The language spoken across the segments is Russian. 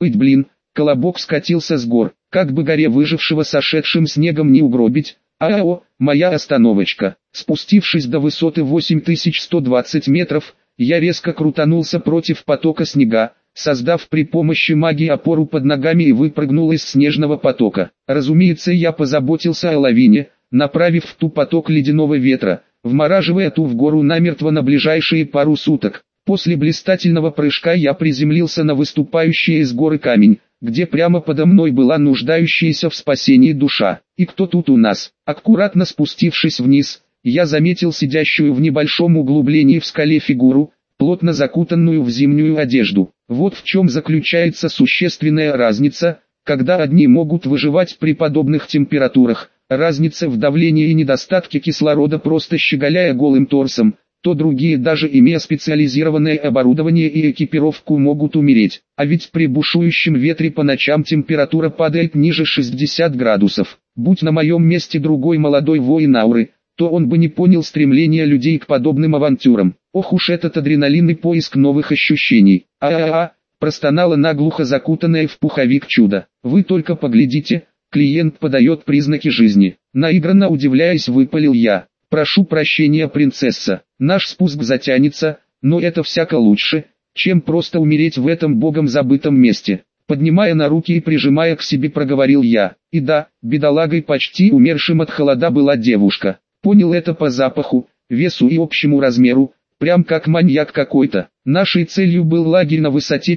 Ить блин, Колобок скатился с гор, как бы горе выжившего сошедшим снегом не угробить. Моя остановочка. Спустившись до высоты 8120 метров, я резко крутанулся против потока снега, создав при помощи магии опору под ногами и выпрыгнул из снежного потока. Разумеется, я позаботился о лавине, направив в ту поток ледяного ветра, вмораживая ту в гору намертво на ближайшие пару суток. После блистательного прыжка я приземлился на выступающий из горы камень, где прямо подо мной была нуждающаяся в спасении душа. И кто тут у нас? Аккуратно спустившись вниз, я заметил сидящую в небольшом углублении в скале фигуру, плотно закутанную в зимнюю одежду. Вот в чем заключается существенная разница, когда одни могут выживать при подобных температурах, разница в давлении и недостатке кислорода просто щеголяя голым торсом, то другие, даже имея специализированное оборудование и экипировку, могут умереть. А ведь при бушующем ветре по ночам температура падает ниже 60 градусов. Будь на моем месте другой молодой воин Ауры, то он бы не понял стремления людей к подобным авантюрам. Ох уж этот адреналин и поиск новых ощущений. Простонала наглухо закутанная в пуховик чудо. Вы только поглядите, клиент подает признаки жизни. Наигранно удивляясь, выпалил я. Прошу прощения, принцесса, наш спуск затянется, но это всяко лучше, чем просто умереть в этом богом забытом месте. Поднимая на руки и прижимая к себе, проговорил я. И да, бедолагой почти умершим от холода была девушка. Понял это по запаху, весу и общему размеру, прям как маньяк какой-то. Нашей целью был лагерь на высоте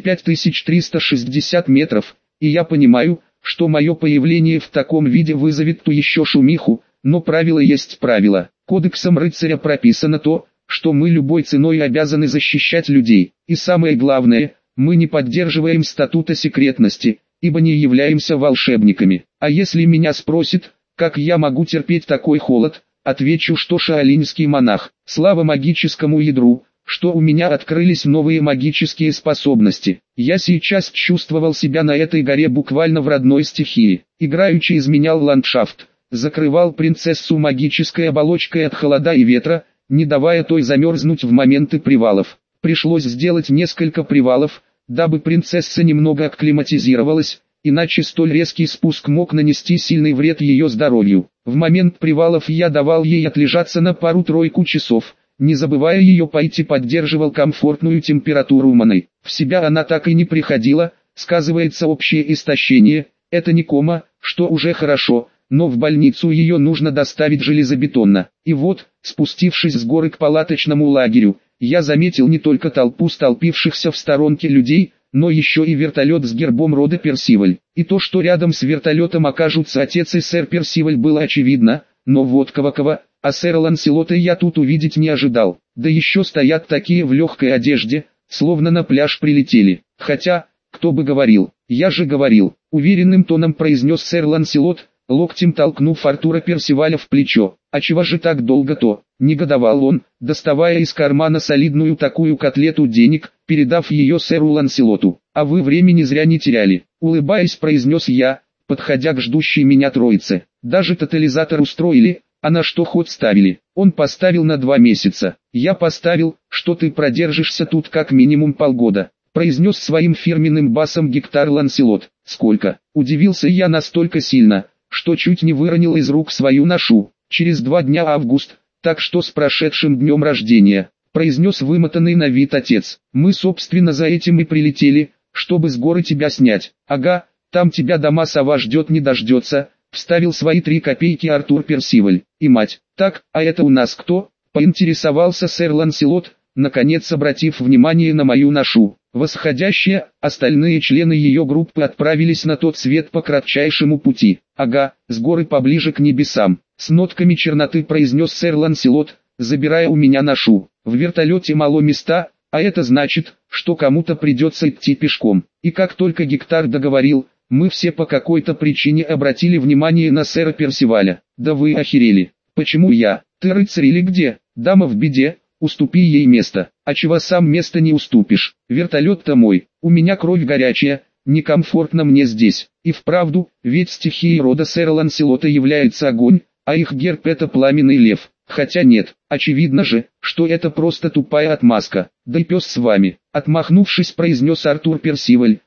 5360 метров, и я понимаю, что мое появление в таком виде вызовет ту еще шумиху, но правило есть правило. Кодексом рыцаря прописано то, что мы любой ценой обязаны защищать людей. И самое главное, мы не поддерживаем статута секретности, ибо не являемся волшебниками. А если меня спросят, как я могу терпеть такой холод, отвечу, что шаолиньский монах. Слава магическому ядру, что у меня открылись новые магические способности. Я сейчас чувствовал себя на этой горе буквально в родной стихии. Играючи изменял ландшафт, закрывал принцессу магической оболочкой от холода и ветра, не давая той замерзнуть в моменты привалов. Пришлось сделать несколько привалов, дабы принцесса немного акклиматизировалась, иначе столь резкий спуск мог нанести сильный вред ее здоровью. В момент привалов я давал ей отлежаться на пару-тройку часов, не забывая ее пойти, поддерживал комфортную температуру маны. В себя она так и не приходила, сказывается общее истощение, это не кома, что уже хорошо, но в больницу ее нужно доставить железобетонно. И вот, спустившись с горы к палаточному лагерю, я заметил не только толпу столпившихся в сторонке людей, но еще и вертолет с гербом рода Персиваль. И то, что рядом с вертолетом окажутся отец и сэр Персиваль, было очевидно, но вот кого, а сэра Ланселота я тут увидеть не ожидал. Да еще стоят такие в легкой одежде, словно на пляж прилетели. Хотя, кто бы говорил, я же говорил, уверенным тоном произнес сэр Ланселот, локтем толкнув Артура Персиваля в плечо. А чего же так долго-то? Негодовал он, доставая из кармана солидную такую котлету денег, передав ее сэру Ланселоту. А вы времени зря не теряли, улыбаясь, произнес я, подходя к ждущей меня троице. Даже тотализатор устроили, а на что ход ставили? Он поставил на 2 месяца. Я поставил, что ты продержишься тут как минимум полгода, произнес своим фирменным басом Гектар Ланселот. Сколько? Удивился я настолько сильно, что чуть не выронил из рук свою ношу. Через 2 дня август, так что с прошедшим днем рождения, произнес вымотанный на вид отец. Мы собственно за этим и прилетели, чтобы с горы тебя снять. Ага, там тебя дома сова ждет не дождется, вставил свои 3 копейки Артур Персиваль. И мать, так, а это у нас кто? Поинтересовался сэр Ланселот, наконец обратив внимание на мою ношу. Восходящая, остальные члены ее группы отправились на тот свет по кратчайшему пути. Ага, с горы поближе к небесам. С нотками черноты произнес сэр Ланселот, забирая у меня ношу. В вертолете мало места, а это значит, что кому-то придется идти пешком. И как только Гектар договорил, мы все по какой-то причине обратили внимание на сэра Персиваля. Да вы охерели. Почему я? Ты рыцарь или где? Дама в беде, уступи ей место. А чего сам место не уступишь? Вертолет-то мой, у меня кровь горячая, некомфортно мне здесь. И вправду, ведь стихией рода сэра Ланселота является огонь, а их герб это пламенный лев. Хотя нет, очевидно же, что это просто тупая отмазка. Да и пес с вами, отмахнувшись, произнес Артур Персиваль,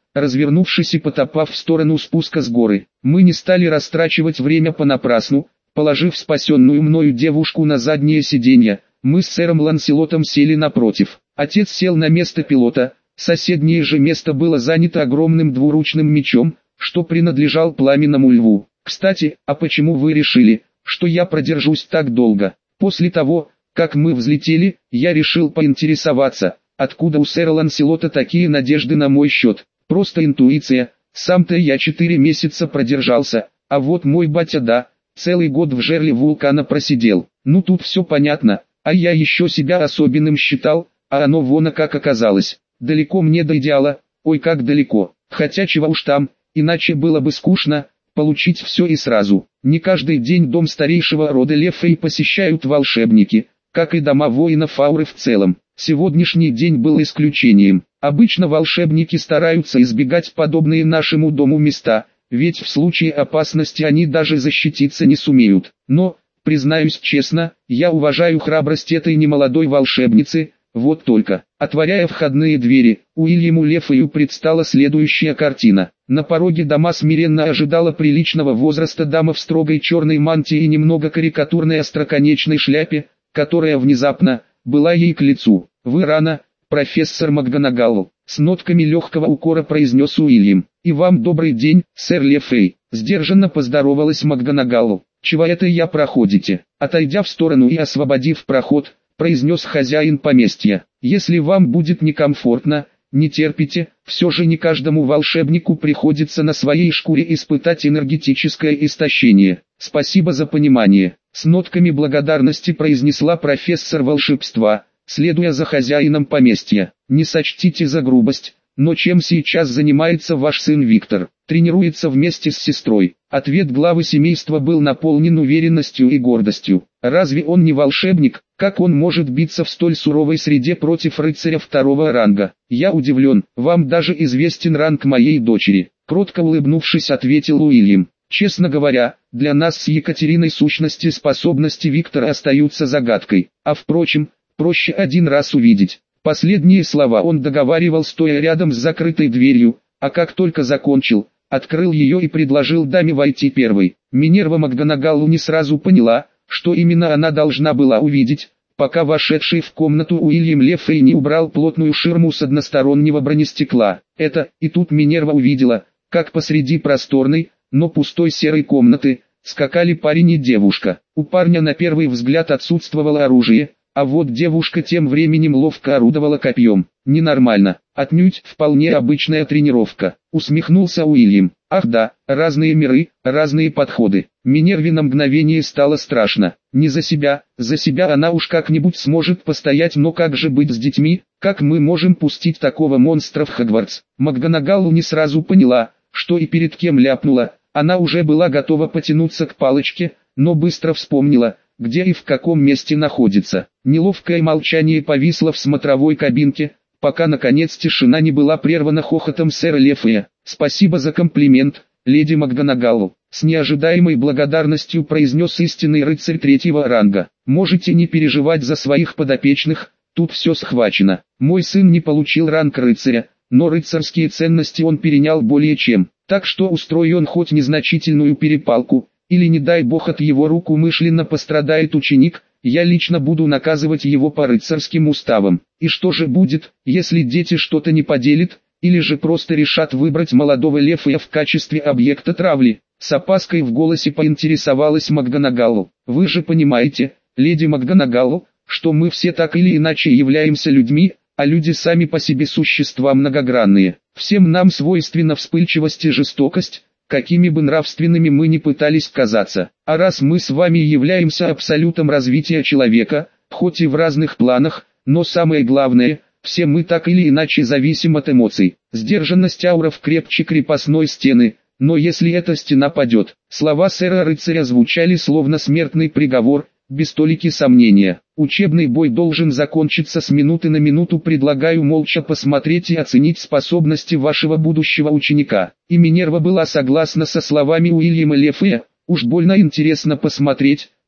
развернувшись и потопав в сторону спуска с горы. Мы не стали растрачивать время понапрасну, положив спасенную мною девушку на заднее сиденье, мы с сэром Ланселотом сели напротив. Отец сел на место пилота, соседнее же место было занято огромным двуручным мечом, что принадлежал пламенному льву. Кстати, а почему вы решили, что я продержусь так долго? После того, как мы взлетели, я решил поинтересоваться, откуда у сэра Ланселота такие надежды на мой счет. Просто интуиция, сам-то я 4 месяца продержался, а вот мой батя да, целый год в жерле вулкана просидел. Ну тут все понятно, а я еще себя особенным считал, а оно вон как оказалось. Далеко мне до идеала, ой как далеко, хотя чего уж там, иначе было бы скучно, получить все и сразу. Не каждый день дом старейшего рода Лефей посещают волшебники, как и дома воинов Ауры в целом. Сегодняшний день был исключением. Обычно волшебники стараются избегать подобные нашему дому места, ведь в случае опасности они даже защититься не сумеют. Но, признаюсь честно, я уважаю храбрость этой немолодой волшебницы. Вот только, отворяя входные двери, Уильяму Лефею предстала следующая картина. На пороге дома смиренно ожидала приличного возраста дама в строгой черной мантии и немного карикатурной остроконечной шляпе, которая внезапно была ей к лицу. «Вы рано, профессор МакГонагалл», — с нотками легкого укора произнес Уильям. «И вам добрый день, сэр Лефей», — сдержанно поздоровалась МакГонагалл. «Чего это я проходите?» Отойдя в сторону и освободив проход, произнес хозяин поместья. «Если вам будет некомфортно, не терпите, все же не каждому волшебнику приходится на своей шкуре испытать энергетическое истощение. Спасибо за понимание», — с нотками благодарности произнесла профессор волшебства, следуя за хозяином поместья. «Не сочтите за грубость, но чем сейчас занимается ваш сын Виктор?» «Тренируется вместе с сестрой». Ответ главы семейства был наполнен уверенностью и гордостью. Разве он не волшебник? Как он может биться в столь суровой среде против рыцаря второго ранга? Я удивлен, вам даже известен ранг моей дочери. Кротко улыбнувшись, ответил Уильям. Честно говоря, для нас с Екатериной сущности способности Виктора остаются загадкой. А впрочем, проще один раз увидеть. Последние слова он договаривал стоя рядом с закрытой дверью, а как только закончил, открыл ее и предложил даме войти первой. Минерва МакГонагалл не сразу поняла, что именно она должна была увидеть, пока вошедший в комнату Уильям Лефей не убрал плотную ширму с одностороннего бронестекла. И тут Минерва увидела, как посреди просторной, но пустой серой комнаты, скакали парень и девушка. У парня на первый взгляд отсутствовало оружие, а вот девушка тем временем ловко орудовала копьем. Ненормально, отнюдь вполне обычная тренировка, усмехнулся Уильям. Ах да, разные миры, разные подходы. Минерве на мгновение стало страшно. Не за себя она уж как-нибудь сможет постоять, но как же быть с детьми, как мы можем пустить такого монстра в Хогвартс? МакГонагалл не сразу поняла, что и перед кем ляпнула, она уже была готова потянуться к палочке, но быстро вспомнила, где и в каком месте находится. Неловкое молчание повисло в смотровой кабинке, пока наконец тишина не была прервана хохотом сэра Лефея. «Спасибо за комплимент, леди МакГонагалл», — с неожидаемой благодарностью произнес истинный рыцарь третьего ранга. «Можете не переживать за своих подопечных, тут все схвачено. Мой сын не получил ранг рыцаря, но рыцарские ценности он перенял более чем, так что устроит он хоть незначительную перепалку, или не дай бог от его рук умышленно пострадает ученик, я лично буду наказывать его по рыцарским уставам. И что же будет, если дети что-то не поделят, или же просто решат выбрать молодого Лефея в качестве объекта травли?» С опаской в голосе поинтересовалась МакГонагалл. «Вы же понимаете, леди МакГонагалл, что мы все так или иначе являемся людьми, а люди сами по себе существа многогранные. Всем нам свойственна вспыльчивость и жестокость, какими бы нравственными мы ни пытались казаться. А раз мы с вами являемся абсолютом развития человека, хоть и в разных планах, но самое главное, все мы так или иначе зависим от эмоций. Сдержанность ауров крепче крепостной стены, но если эта стена падет». Слова сэра рыцаря звучали словно смертный приговор, без толики сомнения. «Учебный бой должен закончиться с минуты на минуту. Предлагаю молча посмотреть и оценить способности вашего будущего ученика». И Минерва была согласна со словами Уильяма Лефея. «Уж больно интересно посмотреть,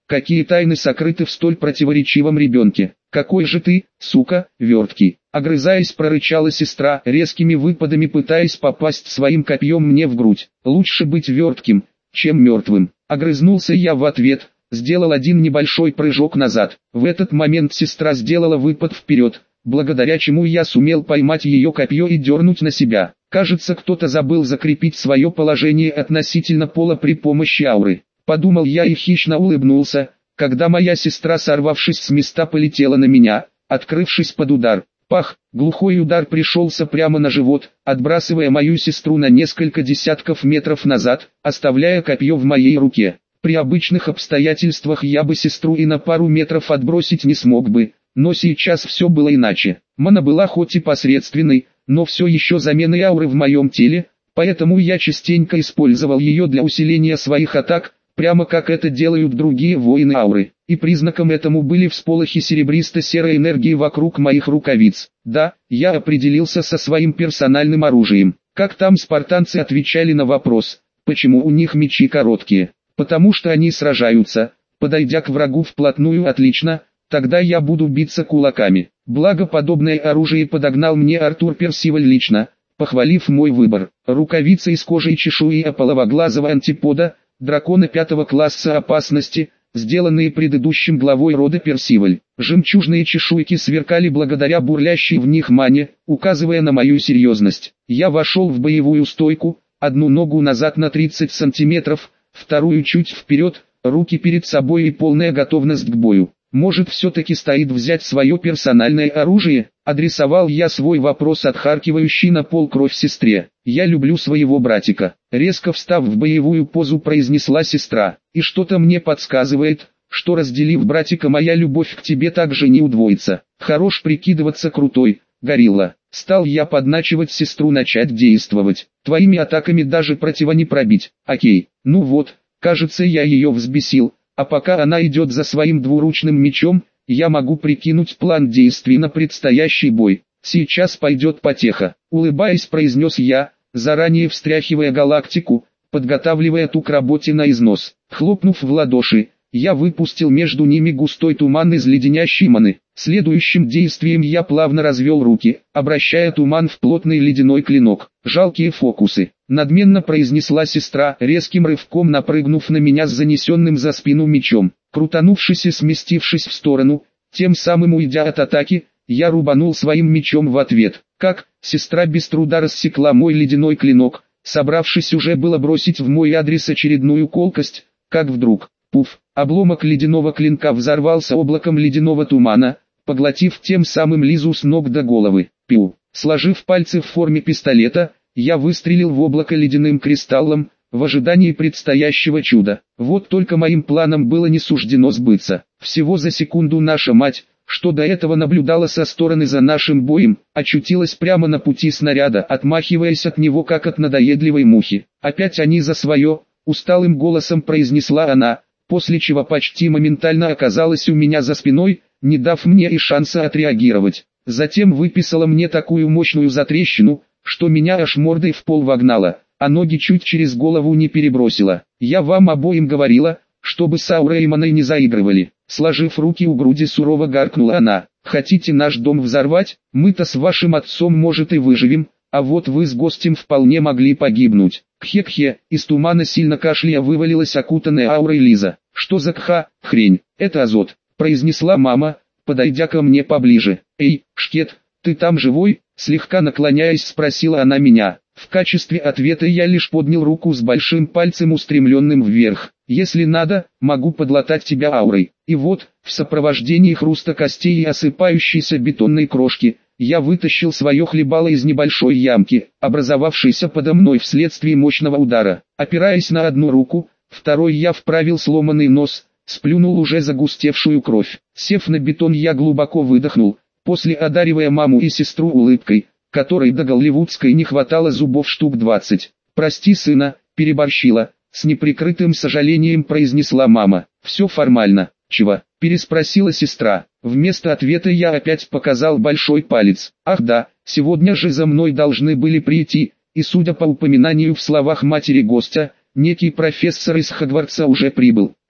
какие тайны сокрыты в столь противоречивом ребенке. Какой же ты, сука, верткий. Огрызаясь, прорычала сестра, резкими выпадами пытаясь попасть своим копьем мне в грудь. Лучше быть вертким, чем мертвым. Огрызнулся я в ответ, сделал один небольшой прыжок назад. В этот момент сестра сделала выпад вперед, благодаря чему я сумел поймать ее копье и дернуть на себя. Кажется, кто-то забыл закрепить свое положение относительно пола при помощи ауры. Подумал я и хищно улыбнулся, когда моя сестра, сорвавшись с места, полетела на меня, открывшись под удар. Пах! Глухой удар пришелся прямо на живот, отбрасывая мою сестру на несколько десятков метров назад, оставляя копье в моей руке. При обычных обстоятельствах я бы сестру и на пару метров отбросить не смог бы, но сейчас все было иначе. Мана была хоть и посредственной, но все еще заменой ауры в моем теле, поэтому я частенько использовал ее для усиления своих атак, прямо как это делают другие воины ауры. И признаком этому были всполохи серебристо-серой энергии вокруг моих рукавиц. Да, я определился со своим персональным оружием. Как там спартанцы отвечали на вопрос, почему у них мечи короткие? Потому что они сражаются, подойдя к врагу вплотную. Отлично, тогда я буду биться кулаками. Благо подобное оружие подогнал мне Артур Персиваль лично, похвалив мой выбор. Рукавицы из кожи и чешуи ополовоглазого антипода, дракона 5 класса опасности, сделанные предыдущим главой рода Персиваль. Жемчужные чешуйки сверкали благодаря бурлящей в них мане, указывая на мою серьезность. Я вошел в боевую стойку, одну ногу назад на 30 сантиметров, вторую чуть вперед, руки перед собой и полная готовность к бою. Может, все-таки стоит взять свое персональное оружие? Адресовал я свой вопрос отхаркивающей на пол кровь сестре. Я люблю своего братика. Резко встав в боевую позу, произнесла сестра. И что-то мне подсказывает, что разделив братика, моя любовь к тебе также не удвоится. Хорош прикидываться крутой, горилла. Стал я подначивать сестру начать действовать. Твоими атаками даже протива не пробить. Окей, ну вот, кажется, я ее взбесил. А пока она идет за своим двуручным мечом, я могу прикинуть план действий на предстоящий бой. Сейчас пойдет потеха. Улыбаясь, произнес я, заранее встряхивая галактику, подготавливая ту к работе на износ. Хлопнув в ладоши, я выпустил между ними густой туман из леденящей маны. Следующим действием я плавно развел руки, обращая туман в плотный ледяной клинок. Жалкие фокусы. Надменно произнесла сестра, резким рывком напрыгнув на меня с занесенным за спину мечом. Крутанувшись и сместившись в сторону, тем самым уйдя от атаки, я рубанул своим мечом в ответ. Как, сестра без труда рассекла мой ледяной клинок, собравшись уже было бросить в мой адрес очередную колкость, как вдруг, пуф, обломок ледяного клинка взорвался облаком ледяного тумана, поглотив тем самым Лизу с ног до головы. Пиу. Сложив пальцы в форме пистолета, я выстрелил в облако ледяным кристаллом, в ожидании предстоящего чуда. Вот только моим планам было не суждено сбыться. Всего за секунду наша мать, что до этого наблюдала со стороны за нашим боем, очутилась прямо на пути снаряда, отмахиваясь от него как от надоедливой мухи. «Опять они за свое», — усталым голосом произнесла она, после чего почти моментально оказалась у меня за спиной, не дав мне и шанса отреагировать. Затем выписала мне такую мощную затрещину, что меня аж мордой в пол вогнала, а ноги чуть через голову не перебросила. «Я вам обоим говорила, чтобы с Аурой и Маной не заигрывали». Сложив руки у груди, сурово гаркнула она. «Хотите наш дом взорвать? Мы-то с вашим отцом, может, и выживем, а вот вы с гостем вполне могли погибнуть». Кхе-кхе, из тумана сильно кашляя вывалилась окутанная аурой Лиза. «Что за хрень? Это азот», — произнесла мама, подойдя ко мне поближе. «Эй, Шкет, ты там живой?» Слегка наклоняясь, спросила она меня. В качестве ответа я лишь поднял руку с большим пальцем, устремленным вверх. «Если надо, могу подлатать тебя аурой». И вот, в сопровождении хруста костей и осыпающейся бетонной крошки, я вытащил свое хлебало из небольшой ямки, образовавшейся подо мной вследствие мощного удара. Опираясь на одну руку, второй я вправил сломанный нос, сплюнул уже загустевшую кровь. Сев на бетон, я глубоко выдохнул, после одаривая маму и сестру улыбкой, которой до голливудской не хватало зубов штук 20. «Прости, сына, переборщила», — с неприкрытым сожалением произнесла мама. «Все формально». «Чего?» — переспросила сестра. Вместо ответа я опять показал большой палец. «Ах да, сегодня же за мной должны были прийти, и судя по упоминанию в словах матери гостя, некий профессор из Хогвартса уже прибыл.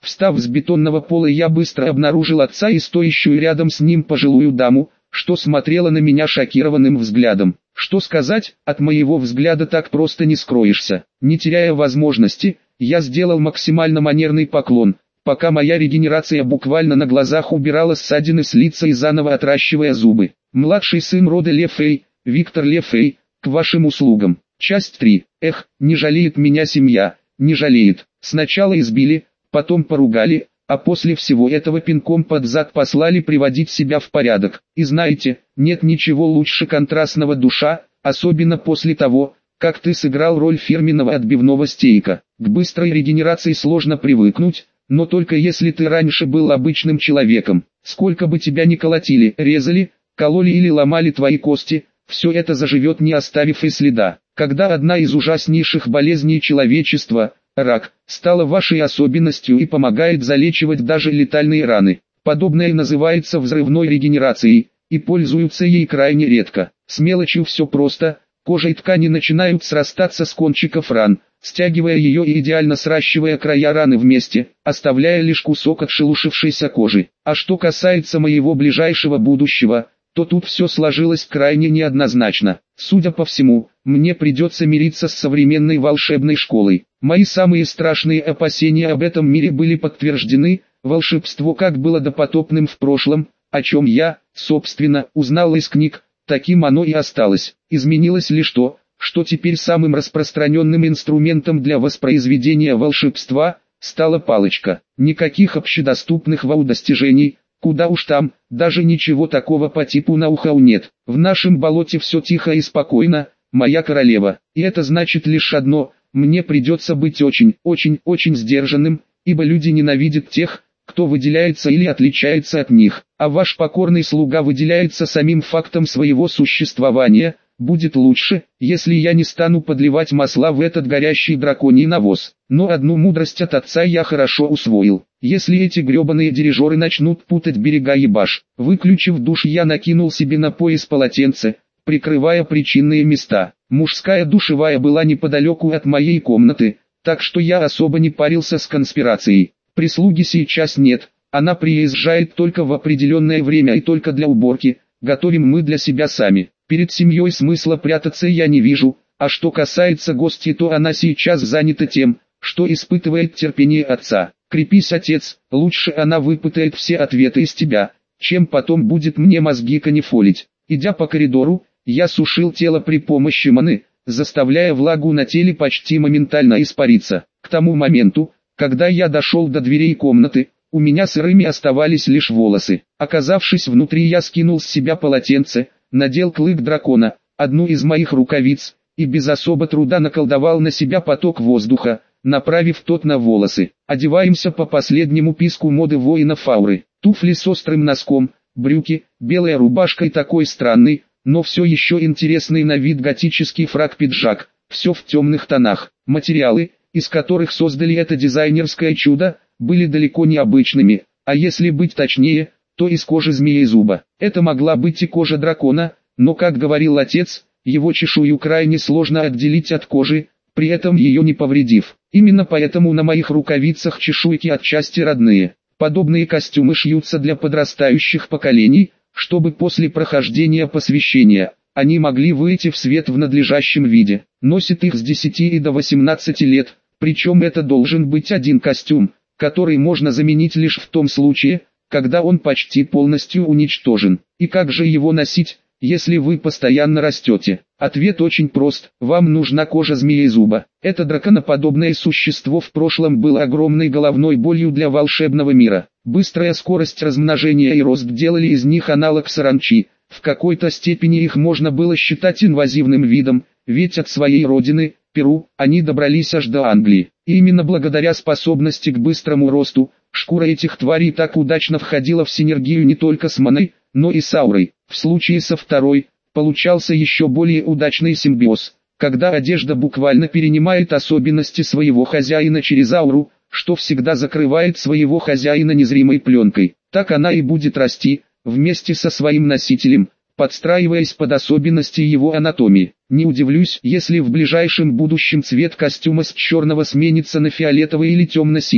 Встав с бетонного пола, я быстро обнаружил отца и стоящую рядом с ним пожилую даму, что смотрела на меня шокированным взглядом. Что сказать, от моего взгляда так просто не скроешься. Не теряя возможности, я сделал максимально манерный поклон, пока моя регенерация буквально на глазах убирала ссадины с лица и заново отращивая зубы. Младший сын рода Лефей, Виктор Лефей, к вашим услугам. Часть 3. Эх, не жалеет меня семья, не жалеет. Сначала избили, потом поругали, а после всего этого пинком под зад послали приводить себя в порядок. И знаете, нет ничего лучше контрастного душа, особенно после того, как ты сыграл роль фирменного отбивного стейка. К быстрой регенерации сложно привыкнуть, но только если ты раньше был обычным человеком. Сколько бы тебя ни колотили, резали, кололи или ломали твои кости, все это заживет, не оставив и следа. Когда одна из ужаснейших болезней человечества, рак, стала вашей особенностью и помогает залечивать даже летальные раны. Подобное называется взрывной регенерацией, и пользуются ей крайне редко. С мелочью все просто, кожа и ткани начинают срастаться с кончиков ран, стягивая ее и идеально сращивая края раны вместе, оставляя лишь кусок отшелушившейся кожи. А что касается моего ближайшего будущего, то тут все сложилось крайне неоднозначно. Судя по всему, мне придется мириться с современной волшебной школой. Мои самые страшные опасения об этом мире были подтверждены, волшебство как было допотопным в прошлом, о чем я, собственно, узнал из книг, таким оно и осталось. Изменилось лишь то, что теперь самым распространенным инструментом для воспроизведения волшебства стала палочка. Никаких общедоступных вау-достижений, куда уж там, даже ничего такого по типу ноу-хау нет. В нашем болоте все тихо и спокойно, моя королева. И это значит лишь одно: мне придется быть очень сдержанным, ибо люди ненавидят тех, кто выделяется или отличается от них. А ваш покорный слуга выделяется самим фактом своего существования. Будет лучше, если я не стану подливать масла в этот горящий драконий навоз. Но одну мудрость от отца я хорошо усвоил. Если эти гребаные дирижеры начнут путать берега и баш, выключив душ, я накинул себе на пояс полотенце, прикрывая причинные места. Мужская душевая была неподалеку от моей комнаты, так что я особо не парился с конспирацией. Прислуги сейчас нет, она приезжает только в определенное время и только для уборки, готовим мы для себя сами. Перед семьей смысла прятаться я не вижу, а что касается гостей, то она сейчас занята тем, что испытывает терпение отца. Крепись, отец, лучше она выпытает все ответы из тебя, чем потом будет мне мозги канифолить. Идя по коридору, я сушил тело при помощи маны, заставляя влагу на теле почти моментально испариться. К тому моменту, когда я дошел до дверей комнаты, у меня сырыми оставались лишь волосы. Оказавшись внутри, я скинул с себя полотенце, надел клык дракона, одну из моих рукавиц, и без особо труда наколдовал на себя поток воздуха, направив тот на волосы. Одеваемся по последнему писку моды воинов ауры. Туфли с острым носком, брюки, белая рубашка и такой странный, но все еще интересный на вид готический фрак-пиджак, все в темных тонах. Материалы, из которых создали это дизайнерское чудо, были далеко не обычными, а если быть точнее, то из кожи змеи-зуба. Это могла быть и кожа дракона, но, как говорил отец, его чешую крайне сложно отделить от кожи, при этом ее не повредив. Именно поэтому на моих рукавицах чешуйки отчасти родные. Подобные костюмы шьются для подрастающих поколений, чтобы после прохождения посвящения они могли выйти в свет в надлежащем виде. Носит их с 10 и до 18 лет, причем это должен быть один костюм, который можно заменить лишь в том случае, когда он почти полностью уничтожен. И как же его носить, если вы постоянно растете? Ответ очень прост: вам нужна кожа змеи-зуба. Это драконоподобное существо в прошлом было огромной головной болью для волшебного мира. Быстрая скорость размножения и рост делали из них аналог саранчи. В какой-то степени их можно было считать инвазивным видом, ведь от своей родины, Перу, они добрались аж до Англии. И именно благодаря способности к быстрому росту, шкура этих тварей так удачно входила в синергию не только с маной, но и с аурой. В случае со второй, получался еще более удачный симбиоз, когда одежда буквально перенимает особенности своего хозяина через ауру, что всегда закрывает своего хозяина незримой пленкой. Так она и будет расти, вместе со своим носителем, подстраиваясь под особенности его анатомии. Не удивлюсь, если в ближайшем будущем цвет костюма с черного сменится на фиолетовый или темно-синий,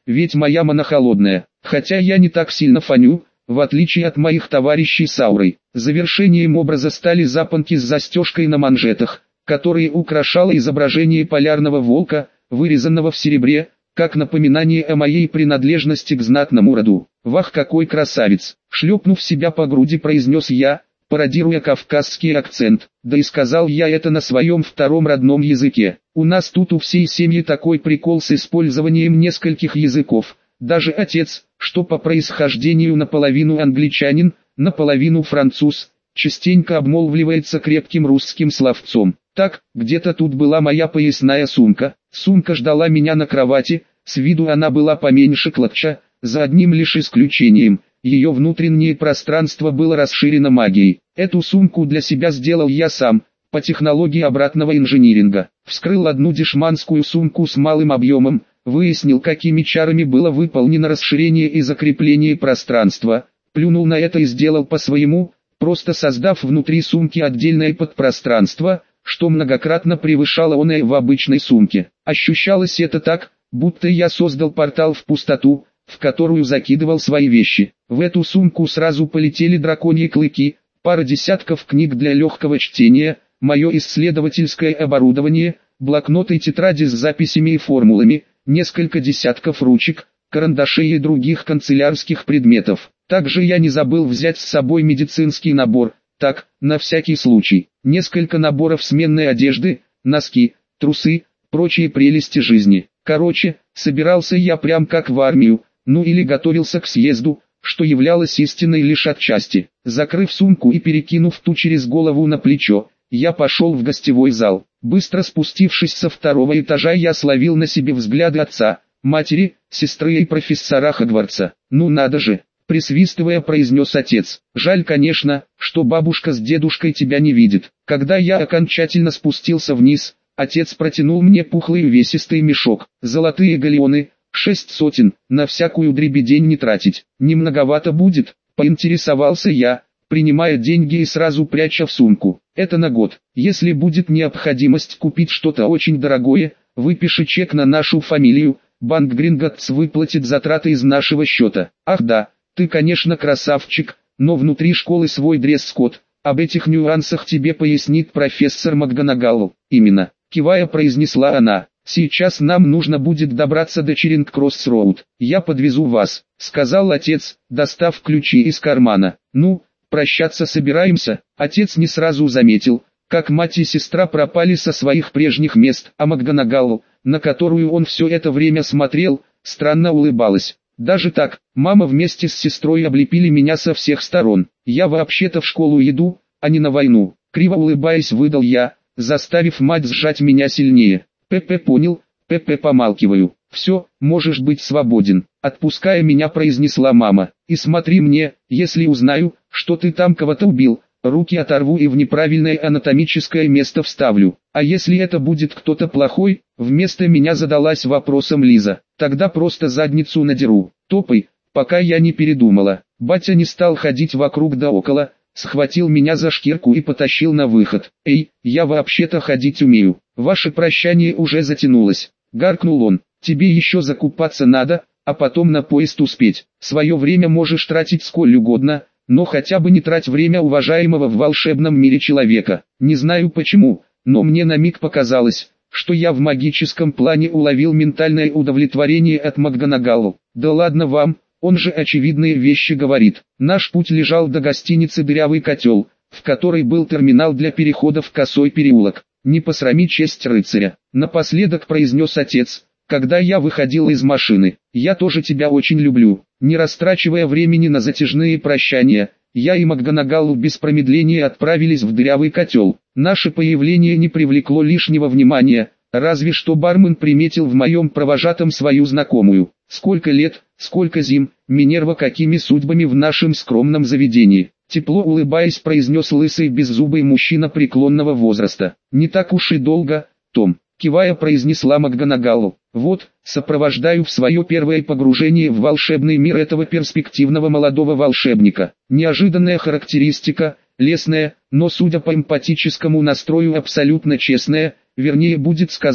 ведь моя мана холодная, хотя я не так сильно фоню, в отличие от моих товарищей с аурой. Завершением образа стали запонки с застежкой на манжетах, которые украшало изображение полярного волка, вырезанного в серебре, как напоминание о моей принадлежности к знатному роду. «Вах, какой красавец!» Шлепнув себя по груди, произнес я, пародируя кавказский акцент, да и сказал я это на своем втором родном языке. У нас тут у всей семьи такой прикол с использованием нескольких языков. Даже отец, что по происхождению наполовину англичанин, наполовину француз, частенько обмолвливается крепким русским словцом. Так, где-то тут была моя поясная сумка. Сумка ждала меня на кровати, с виду она была поменьше клатча, за одним лишь исключением. Ее внутреннее пространство было расширено магией. Эту сумку для себя сделал я сам, по технологии обратного инжиниринга. Вскрыл одну дешманскую сумку с малым объемом, выяснил, какими чарами было выполнено расширение и закрепление пространства, плюнул на это и сделал по-своему, просто создав внутри сумки отдельное подпространство, что многократно превышало оное в обычной сумке. Ощущалось это так, будто я создал портал в пустоту, в которую закидывал свои вещи. В эту сумку сразу полетели драконьи клыки, пара десятков книг для легкого чтения, мое исследовательское оборудование, блокноты и тетради с записями и формулами, несколько десятков ручек, карандашей и других канцелярских предметов. Также я не забыл взять с собой медицинский набор, так, на всякий случай, несколько наборов сменной одежды, носки, трусы, прочие прелести жизни. Короче, собирался я прям как в армию, ну или готовился к съезду, что являлось истиной лишь отчасти. Закрыв сумку и перекинув ту через голову на плечо, я пошел в гостевой зал. Быстро спустившись со второго этажа, я словил на себе взгляды отца, матери, сестры и профессора Хогвартса. «Ну надо же!» — присвистывая, произнес отец. «Жаль, конечно, что бабушка с дедушкой тебя не видит». Когда я окончательно спустился вниз, отец протянул мне пухлый увесистый мешок. «Золотые галеоны, 6 сотен, на всякую дребедень не тратить. Не многовато будет?» — поинтересовался я, принимая деньги и сразу пряча в сумку. «Это на год. Если будет необходимость купить что-то очень дорогое, выпиши чек на нашу фамилию, банк Гринготтс выплатит затраты из нашего счета». «Ах да, ты, конечно, красавчик, но внутри школы свой дресс-код. Об этих нюансах тебе пояснит профессор МакГонагал». «Именно», — кивая, произнесла она. «Сейчас нам нужно будет добраться до Черинг-Кросс-Роуд. Я подвезу вас», — сказал отец, достав ключи из кармана. «Ну, прощаться собираемся?» Отец не сразу заметил, как мать и сестра пропали со своих прежних мест, а МакГонагал, на которую он все это время смотрел, странно улыбалась. Даже так, мама вместе с сестрой облепили меня со всех сторон. «Я вообще-то в школу иду, а не на войну», — криво улыбаясь выдал я, заставив мать сжать меня сильнее. «Пепе понял, Пепе помалкиваю. Все, можешь быть свободен», — отпуская меня, произнесла мама. «И смотри мне, если узнаю, что ты там кого-то убил, руки оторву и в неправильное анатомическое место вставлю. А если это будет кто-то плохой?» Вместо меня задалась вопросом Лиза. «Тогда просто задницу надеру. Топай, пока я не передумала». Батя не стал ходить вокруг да около, схватил меня за шкирку и потащил на выход. «Эй, я вообще-то ходить умею. Ваше прощание уже затянулось», — гаркнул он. «Тебе еще закупаться надо, а потом на поезд успеть. Свое время можешь тратить сколь угодно, но хотя бы не трать время уважаемого в волшебном мире человека». Не знаю почему, но мне на миг показалось, что я в магическом плане уловил ментальное удовлетворение от МакГонагал. «Да ладно вам, он же очевидные вещи говорит». Наш путь лежал до гостиницы «Дырявый котел», в которой был терминал для перехода в Косой переулок. «Не посрами честь рыцаря», — напоследок произнес отец, когда я выходил из машины. «Я тоже тебя очень люблю». Не растрачивая времени на затяжные прощания, я и МакГонагал без промедления отправились в «Дырявый котел». Наше появление не привлекло лишнего внимания, разве что бармен приметил в моем провожатом свою знакомую. «Сколько лет, сколько зим, Минерва, какими судьбами в нашем скромном заведении?» Тепло улыбаясь, произнес лысый беззубый мужчина преклонного возраста. «Не так уж и долго, Том», — кивая, произнесла МакГонагал. «Вот, сопровождаю в свое первое погружение в волшебный мир этого перспективного молодого волшебника». Неожиданная характеристика, лестная, но судя по эмпатическому настрою абсолютно честная, вернее будет сказать,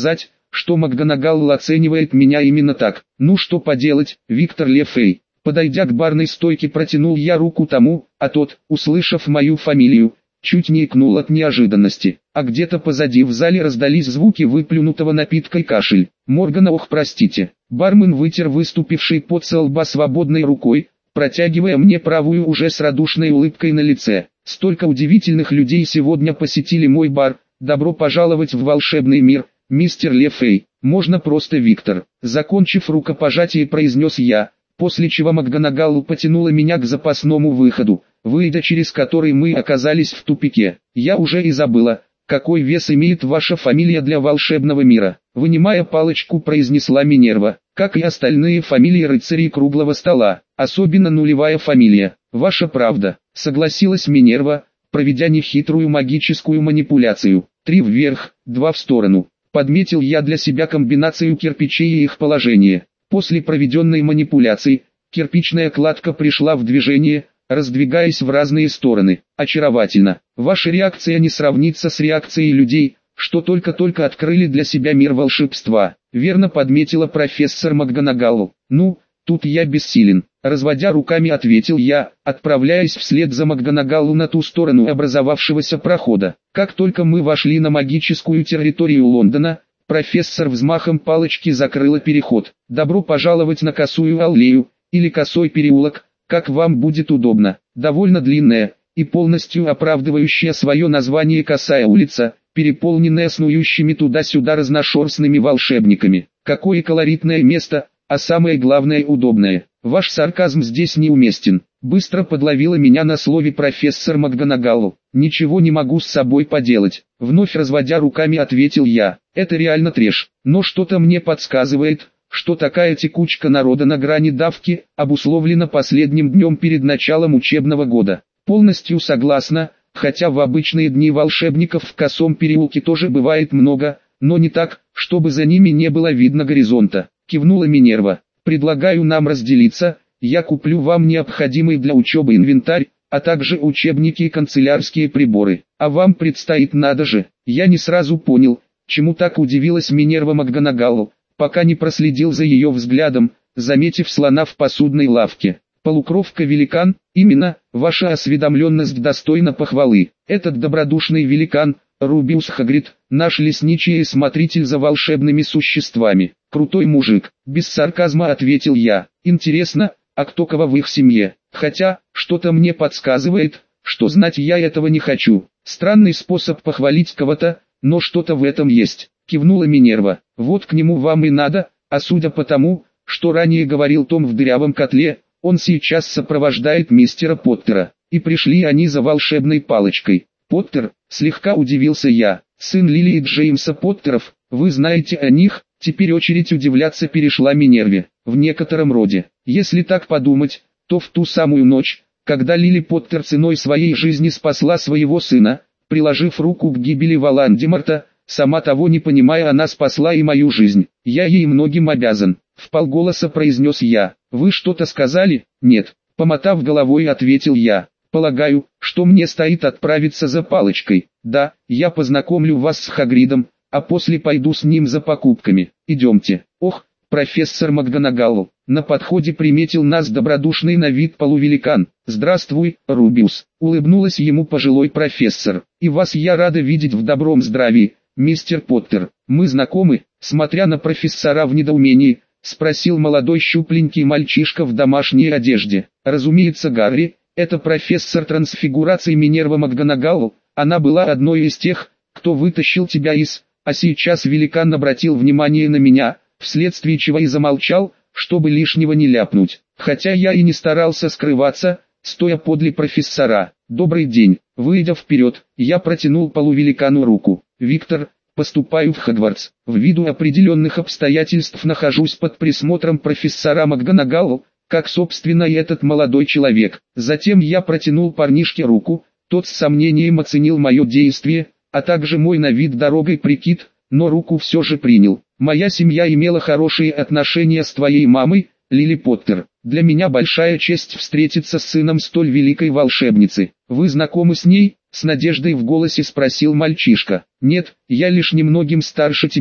что МакГонагалл оценивает меня именно так. Ну что поделать, Виктор Лефей. Подойдя к барной стойке, протянул я руку тому, а тот, услышав мою фамилию, чуть не икнул от неожиданности. А где-то позади в зале раздались звуки выплюнутого напитка и кашель. Моргана, ох, простите. Бармен вытер выступивший пот со лба свободной рукой, протягивая мне правую уже с радушной улыбкой на лице. Столько удивительных людей сегодня посетили мой бар. Добро пожаловать в волшебный мир, мистер Лефей. Можно просто Виктор. Закончив рукопожатие, произнес я, после чего МакГонагалл потянула меня к запасному выходу, выйдя через который мы оказались в тупике. Я уже и забыла, какой вес имеет ваша фамилия для волшебного мира. Вынимая палочку, произнесла Минерва, как и остальные фамилии рыцарей круглого стола, особенно нулевая фамилия. Ваша правда, согласилась Минерва, проведя нехитрую магическую манипуляцию. 3 вверх, 2 в сторону. Подметил я для себя комбинацию кирпичей и их положение. После проведенной манипуляции, кирпичная кладка пришла в движение, раздвигаясь в разные стороны. Очаровательно. Ваша реакция не сравнится с реакцией людей, что только-только открыли для себя мир волшебства. Верно подметила профессор МакГонагалл. Ну, тут я бессилен. Разводя руками, ответил я, отправляясь вслед за МакГонагалл на ту сторону образовавшегося прохода. Как только мы вошли на магическую территорию Лондона, профессор взмахом палочки закрыла переход. Добро пожаловать на Косую аллею, или Косой переулок, как вам будет удобно. Довольно длинная, и полностью оправдывающая свое название Косая улица, переполненная снующими туда-сюда разношерстными волшебниками. Какое колоритное место, а самое главное удобное. Ваш сарказм здесь неуместен. Быстро подловила меня на слове профессор МакГонагалл. Ничего не могу с собой поделать. Вновь разводя руками, ответил я. Это реально трэш. Но что-то мне подсказывает, что такая текучка народа на грани давки обусловлена последним днем перед началом учебного года. Полностью согласна, хотя в обычные дни волшебников в Косом переулке тоже бывает много, но не так, чтобы за ними не было видно горизонта. Кивнула Минерва. Предлагаю нам разделиться, я куплю вам необходимый для учебы инвентарь, а также учебники и канцелярские приборы. А вам предстоит, надо же. Я не сразу понял, чему так удивилась Минерва МакГонагалл, пока не проследил за ее взглядом, заметив слона в посудной лавке. Полукровка-великан, именно, ваша осведомленность достойна похвалы. Этот добродушный великан, Рубиус Хагрид, наш лесничий и смотритель за волшебными существами. Крутой мужик, без сарказма ответил я. Интересно, а кто кого в их семье? Хотя, что-то мне подсказывает, что знать я этого не хочу. Странный способ похвалить кого-то, но что-то в этом есть. Кивнула Минерва. Вот к нему вам и надо, а судя по тому, что ранее говорил Том в дырявом котле, он сейчас сопровождает мистера Поттера. И пришли они за волшебной палочкой. Поттер, слегка удивился я, сын Лили и Джеймса Поттеров, вы знаете о них? Теперь очередь удивляться перешла Минерве. В некотором роде, если так подумать, то в ту самую ночь, когда Лили Поттер ценой своей жизни спасла своего сына, приложив руку к гибели Волан-де-Морта, сама того не понимая, она спасла и мою жизнь. Я ей многим обязан. Вполголоса произнес я. Вы что-то сказали? Нет. Помотав головой, ответил я. Полагаю, что мне стоит отправиться за палочкой. Да, я познакомлю вас с Хагридом, а после пойду с ним за покупками. Идемте. Ох, профессор МакГонагалл. На подходе приметил нас добродушный на вид полувеликан. Здравствуй, Рубиус. Улыбнулась ему пожилой профессор. И вас я рада видеть в добром здравии, мистер Поттер. Мы знакомы? Смотря на профессора в недоумении, спросил молодой щупленький мальчишка в домашней одежде. Разумеется, Гарри. Это профессор трансфигурации Минерва МакГонагалл, она была одной из тех, кто вытащил тебя из... А сейчас великан обратил внимание на меня, вследствие чего и замолчал, чтобы лишнего не ляпнуть. Хотя я и не старался скрываться, стоя подле профессора. Добрый день. Выйдя вперед, я протянул полувеликану руку. Виктор, поступаю в Хогвартс. Ввиду определенных обстоятельств нахожусь под присмотром профессора МакГонагалл, как собственно и этот молодой человек. Затем я протянул парнишке руку, тот с сомнением оценил мое действие, а также мой на вид дорогой прикид, но руку все же принял. Моя семья имела хорошие отношения с твоей мамой, Лили Поттер. Для меня большая честь встретиться с сыном столь великой волшебницы. Вы знакомы с ней? С надеждой в голосе спросил мальчишка. Нет, я лишь немногим старше тебя,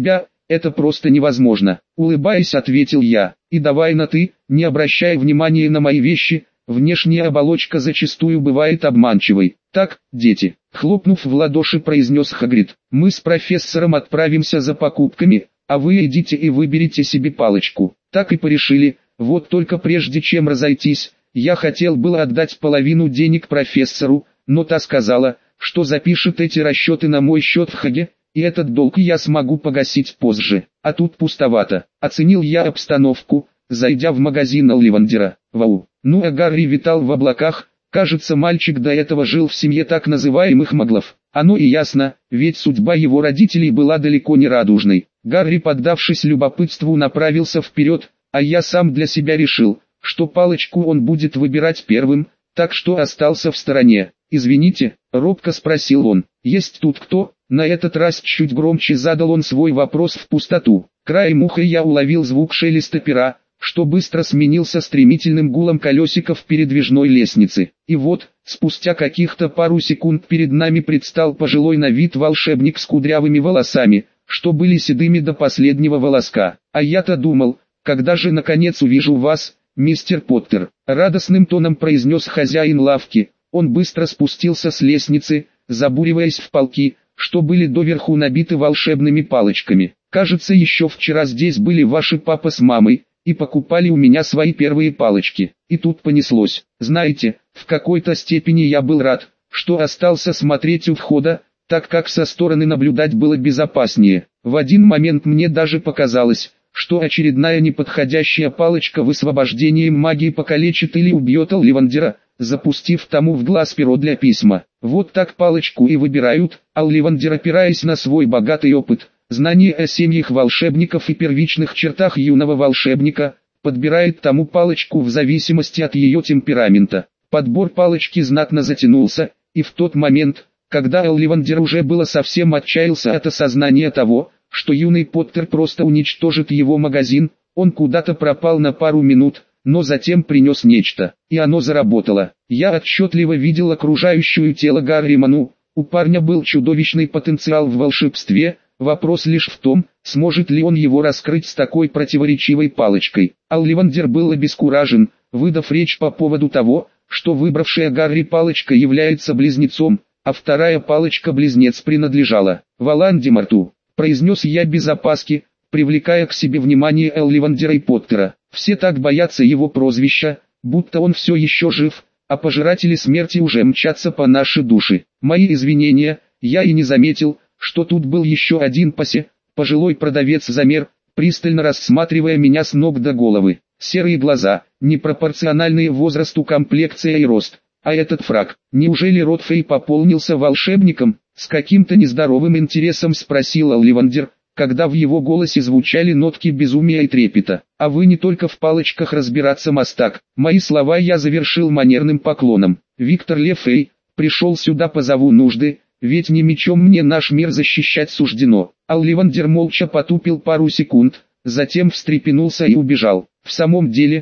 это просто невозможно. Улыбаясь, ответил я. И давай на «ты», не обращая внимания на мои вещи, внешняя оболочка зачастую бывает обманчивой. Так, дети, хлопнув в ладоши, произнес Хагрид, мы с профессором отправимся за покупками, а вы идите и выберите себе палочку. Так и порешили. Вот только прежде чем разойтись, я хотел было отдать половину денег профессору, но та сказала, что запишет эти расчеты на мой счет в Хаге, и этот долг я смогу погасить позже. А тут пустовато. Оценил я обстановку, зайдя в магазин Олливандера. Вау. Ну а Гарри витал в облаках. Кажется, мальчик до этого жил в семье так называемых маглов. Оно и ясно, ведь судьба его родителей была далеко не радужной. Гарри, поддавшись любопытству, направился вперед, а я сам для себя решил, что палочку он будет выбирать первым, так что остался в стороне. «Извините», — робко спросил он, — «есть тут кто?» На этот раз чуть громче задал он свой вопрос в пустоту. Краем уха я уловил звук шелеста пера, что быстро сменился стремительным гулом колесиков передвижной лестницы. И вот, спустя каких-то пару секунд перед нами предстал пожилой на вид волшебник с кудрявыми волосами, что были седыми до последнего волоска. А я-то думал, когда же наконец увижу вас, мистер Поттер, радостным тоном произнес хозяин лавки. Он быстро спустился с лестницы, забуриваясь в полки, что были доверху набиты волшебными палочками. Кажется, еще вчера здесь были ваши папа с мамой, и покупали у меня свои первые палочки. И тут понеслось. Знаете, в какой-то степени я был рад, что остался смотреть у входа, так как со стороны наблюдать было безопаснее. В один момент мне даже показалось, что очередная неподходящая палочка высвобождением магии покалечит или убьет Олливандера, запустив тому в глаз перо для письма. Вот так палочку и выбирают. Олливандер, опираясь на свой богатый опыт, знание о семьях волшебников и первичных чертах юного волшебника, подбирает тому палочку в зависимости от ее темперамента. Подбор палочки знатно затянулся, и в тот момент, когда Олливандер уже было совсем отчаялся от осознания того, что юный Поттер просто уничтожит его магазин, он куда-то пропал на пару минут, но затем принес нечто, и оно заработало. Я отчетливо видел окружающую тело Гарриману, у парня был чудовищный потенциал в волшебстве, вопрос лишь в том, сможет ли он его раскрыть с такой противоречивой палочкой. Олливандер был обескуражен, выдав речь по поводу того, что выбравшая Гарри палочка является близнецом, а вторая палочка-близнец принадлежала Волан-де-Морту, произнес я без опаски, привлекая к себе внимание Олливандера и Поттера. Все так боятся его прозвища, будто он все еще жив, а пожиратели смерти уже мчатся по нашей душе. Мои извинения, я и не заметил, что тут был еще один пожилой продавец замер, пристально рассматривая меня с ног до головы. Серые глаза, непропорциональные возрасту комплекция и рост. А этот фрак, неужели Ротфей пополнился волшебником? С каким-то нездоровым интересом спросил Олливандер, когда в его голосе звучали нотки безумия и трепета. А вы не только в палочках разбираться, мастак. Мои слова я завершил манерным поклоном. Виктор Лефей, пришел сюда по зову нужды, ведь не мечом мне наш мир защищать суждено. Олливандер молча потупил пару секунд, затем встрепенулся и убежал. В самом деле,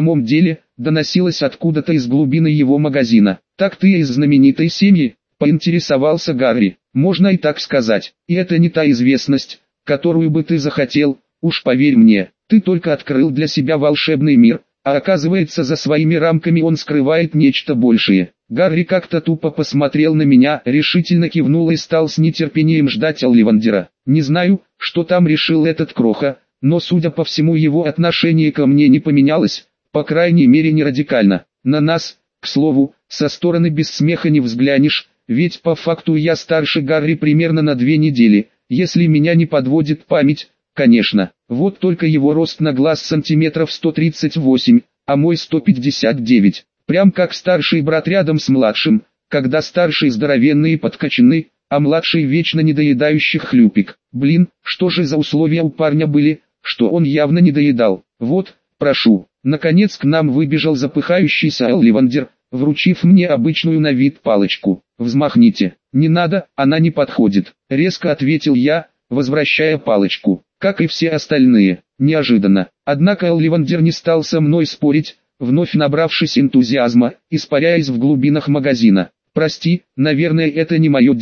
доносилось откуда-то из глубины его магазина. Так ты из знаменитой семьи? Поинтересовался Гарри. Можно и так сказать. И это не та известность, которую бы ты захотел, уж поверь мне. Ты только открыл для себя волшебный мир, а оказывается за своими рамками он скрывает нечто большее. Гарри как-то тупо посмотрел на меня, решительно кивнул и стал с нетерпением ждать Олливандера. Не знаю, что там решил этот кроха, но судя по всему его отношение ко мне не поменялось, по крайней мере не радикально. На нас, к слову, со стороны без смеха не взглянешь, ведь по факту я старше Гарри примерно на 2 недели, если меня не подводит память, конечно. Вот только его рост на глаз сантиметров 138, а мой 159. Прям как старший брат рядом с младшим, когда старший здоровенный и подкачанный, а младший вечно недоедающий хлюпик. Блин, что же за условия у парня были, что он явно не доедал. Вот, прошу. Наконец к нам выбежал запыхающийся Олливандер, вручив мне обычную на вид палочку. «Взмахните». «Не надо, она не подходит», — резко ответил я, возвращая палочку, как и все остальные. Неожиданно. Однако Олливандер не стал со мной спорить, вновь набравшись энтузиазма, испаряясь в глубинах магазина. «Прости, наверное, это не мое дело»,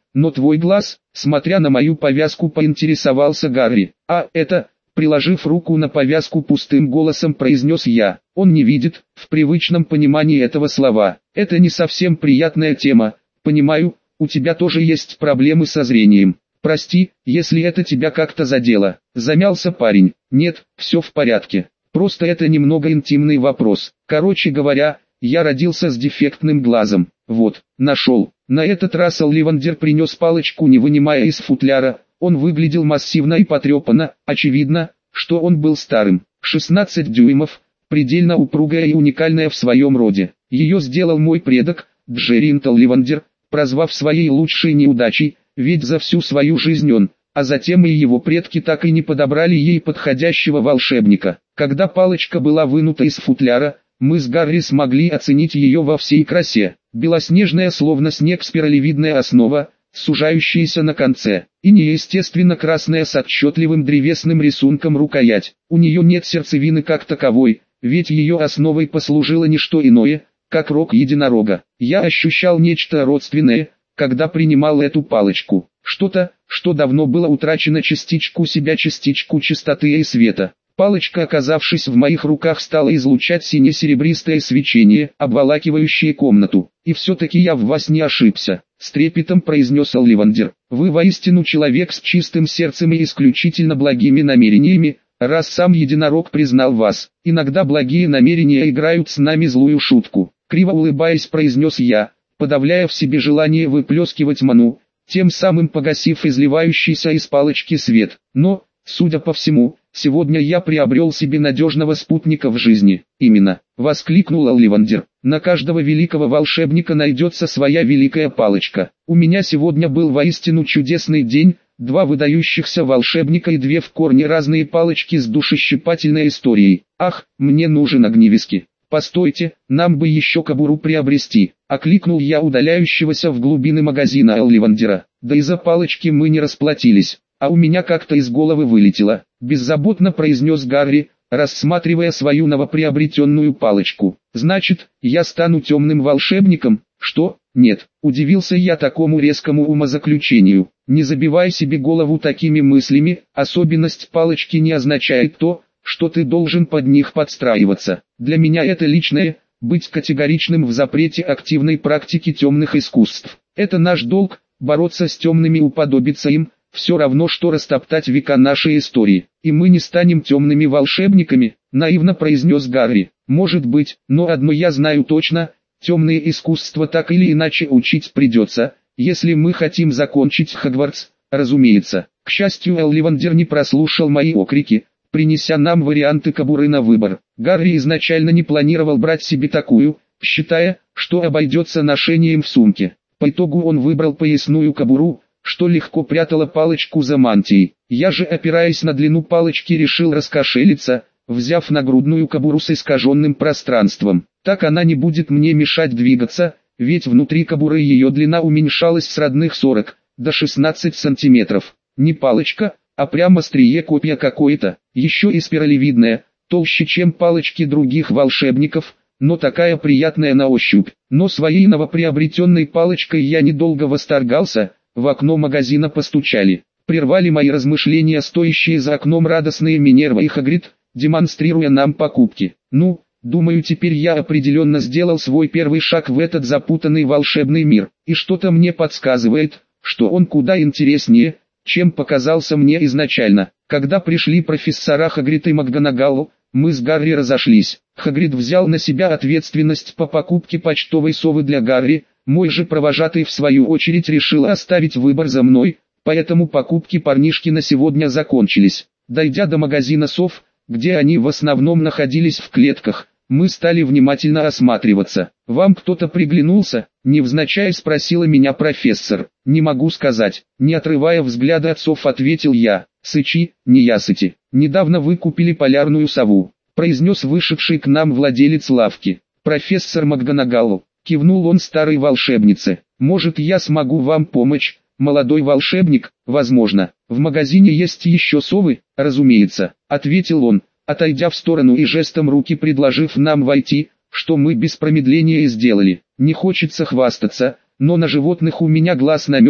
но твой глаз, смотря на мою повязку, поинтересовался Гарри. Это, приложив руку на повязку, пустым голосом произнес я. Он не видит, в привычном понимании этого слова. Это не совсем приятная тема, понимаю, у тебя тоже есть проблемы со зрением. Прости, если это тебя как-то задело. Замялся парень. Нет, все в порядке. Просто это немного интимный вопрос. Короче говоря, я родился с дефектным глазом. Вот, нашел. На этот раз Олливандер принес палочку, не вынимая из футляра. Он выглядел массивно и потрепанно, очевидно, что он был старым. 16 дюймов, предельно упругая и уникальная в своем роде. Ее сделал мой предок, Джеринт Олливандер, прозвав своей лучшей неудачей, ведь за всю свою жизнь он, а затем и его предки так и не подобрали ей подходящего волшебника. Когда палочка была вынута из футляра, мы с Гарри смогли оценить ее во всей красе. Белоснежная, словно снег, спиралевидная основа, сужающаяся на конце, и неестественно красная с отчетливым древесным рисунком рукоять. У нее нет сердцевины как таковой, ведь ее основой послужило не что иное, как рог единорога. Я ощущал нечто родственное, когда принимал эту палочку. Что-то, что давно было утрачено, частичку себя, частичку чистоты и света. Палочка, оказавшись в моих руках, стала излучать сине-серебристое свечение, обволакивающее комнату. И все-таки я в вас не ошибся, с трепетом произнес Олливандер. Вы воистину человек с чистым сердцем и исключительно благими намерениями, раз сам единорог признал вас. Иногда благие намерения играют с нами злую шутку. Криво улыбаясь, произнес я, подавляя в себе желание выплескивать ману, тем самым погасив изливающийся из палочки свет. Но, судя по всему, сегодня я приобрел себе надежного спутника в жизни. Именно, воскликнул Олливандер. На каждого великого волшебника найдется своя великая палочка. У меня сегодня был воистину чудесный день, 2 выдающихся волшебника и 2 в корне разные палочки с душещипательной историей. Ах, мне нужен огневиски. Постойте, нам бы еще кобуру приобрести. Окликнул я удаляющегося в глубины магазина Олливандера. Да из-за палочки мы не расплатились. А у меня как-то из головы вылетело, беззаботно произнес Гарри, рассматривая свою новоприобретенную палочку. Значит, я стану темным волшебником? Что? Нет, удивился я такому резкому умозаключению. Не забивай себе голову такими мыслями, особенность палочки не означает то, что ты должен под них подстраиваться. Для меня это личное, быть категоричным в запрете активной практики темных искусств. Это наш долг, бороться с темными, уподобиться им. Все равно, что растоптать века нашей истории. И мы не станем темными волшебниками, наивно произнес Гарри. Может быть, но одно я знаю точно, темные искусства так или иначе учить придется, если мы хотим закончить Хогвартс, разумеется. К счастью, Олливандер не прослушал мои окрики, принеся нам варианты кобуры на выбор. Гарри изначально не планировал брать себе такую, считая, что обойдется ношением в сумке. По итогу он выбрал поясную кобуру, что легко прятала палочку за мантией. Я же, опираясь на длину палочки, решил раскошелиться, взяв нагрудную кобуру с искаженным пространством. Так она не будет мне мешать двигаться, ведь внутри кобуры ее длина уменьшалась с родных 40 до 16 сантиметров. Не палочка, а прямо острие копья какое-то, еще и спиралевидная, толще, чем палочки других волшебников, но такая приятная на ощупь. Но своей новоприобретенной палочкой я недолго восторгался. В окно магазина постучали. Прервали мои размышления стоящие за окном радостные Минерва и Хагрид, демонстрируя нам покупки. Ну, думаю, теперь я определенно сделал свой первый шаг в этот запутанный волшебный мир. И что-то мне подсказывает, что он куда интереснее, чем показался мне изначально. Когда пришли профессора Хагрид и МакГонагал, мы с Гарри разошлись. Хагрид взял на себя ответственность по покупке почтовой совы для Гарри, мой же провожатый в свою очередь решил оставить выбор за мной, поэтому покупки парнишки на сегодня закончились. Дойдя до магазина сов, где они в основном находились в клетках, мы стали внимательно осматриваться. «Вам кто-то приглянулся?» — невзначай спросила меня профессор. «Не могу сказать», — не отрывая взгляда от сов, ответил я. «Сычи, неясыти, недавно вы купили полярную сову», — произнес вышедший к нам владелец лавки. «Профессор МакГонагал», — кивнул он старой волшебнице. «Может, я смогу вам помочь, молодой волшебник?» «Возможно. В магазине есть еще совы?» «Разумеется», — ответил он, отойдя в сторону и жестом руки предложив нам войти, что мы без промедления и сделали. «Не хочется хвастаться, но на животных у меня глаз наметан»,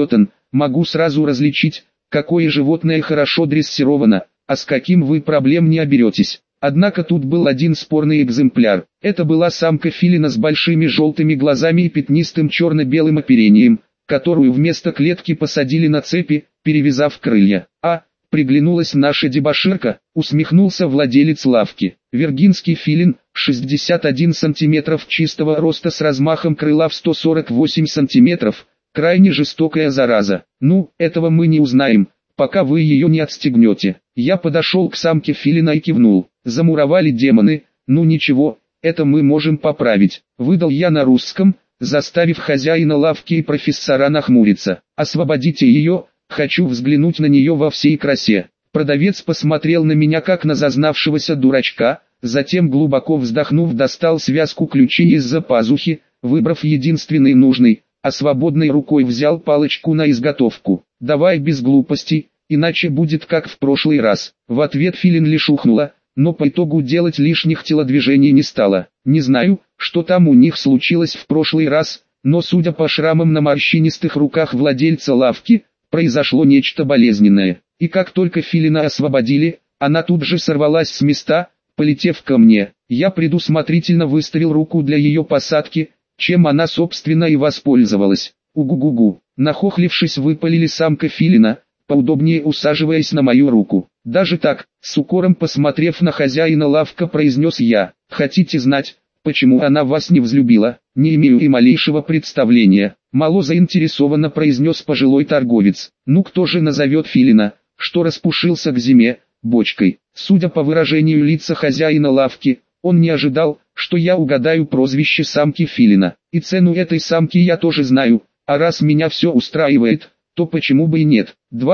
могу сразу различить, какое животное хорошо дрессировано, а с каким вы проблем не оберетесь. Однако тут был один спорный экземпляр. Это была самка филина с большими желтыми глазами и пятнистым черно-белым оперением, которую вместо клетки посадили на цепи, перевязав крылья. Приглянулась наша дебоширка, усмехнулся владелец лавки. Виргинский филин, 61 см чистого роста с размахом крыла в 148 см, крайне жестокая зараза. Ну, этого мы не узнаем, пока вы ее не отстегнете. Я подошел к самке филина и кивнул. Замуровали демоны, ну ничего, это мы можем поправить. Выдал я на русском, заставив хозяина лавки и профессора нахмуриться. Освободите ее. Хочу взглянуть на нее во всей красе. Продавец посмотрел на меня как на зазнавшегося дурачка, затем глубоко вздохнув достал связку ключей из-за пазухи, выбрав единственный нужный, а свободной рукой взял палочку на изготовку. «Давай без глупостей, иначе будет как в прошлый раз». В ответ филин лишь ухнула, но по итогу делать лишних телодвижений не стала. Не знаю, что там у них случилось в прошлый раз, но судя по шрамам на морщинистых руках владельца лавки, произошло нечто болезненное, и как только филина освободили, она тут же сорвалась с места, полетев ко мне. Я предусмотрительно выставил руку для ее посадки, чем она собственно и воспользовалась. Угу-гу-гу. Нахохлившись, выпалили самка филина, поудобнее усаживаясь на мою руку. Даже так, с укором посмотрев на хозяина лавка, произнес я: «Хотите знать, почему она вас не взлюбила?» «Не имею и малейшего представления», — мало заинтересованно произнес пожилой торговец. «Ну кто же назовет филина, что распушился к зиме, бочкой?» Судя по выражению лица хозяина лавки, он не ожидал, что я угадаю прозвище самки филина. И цену этой самки я тоже знаю, а раз меня все устраивает, то почему бы и нет.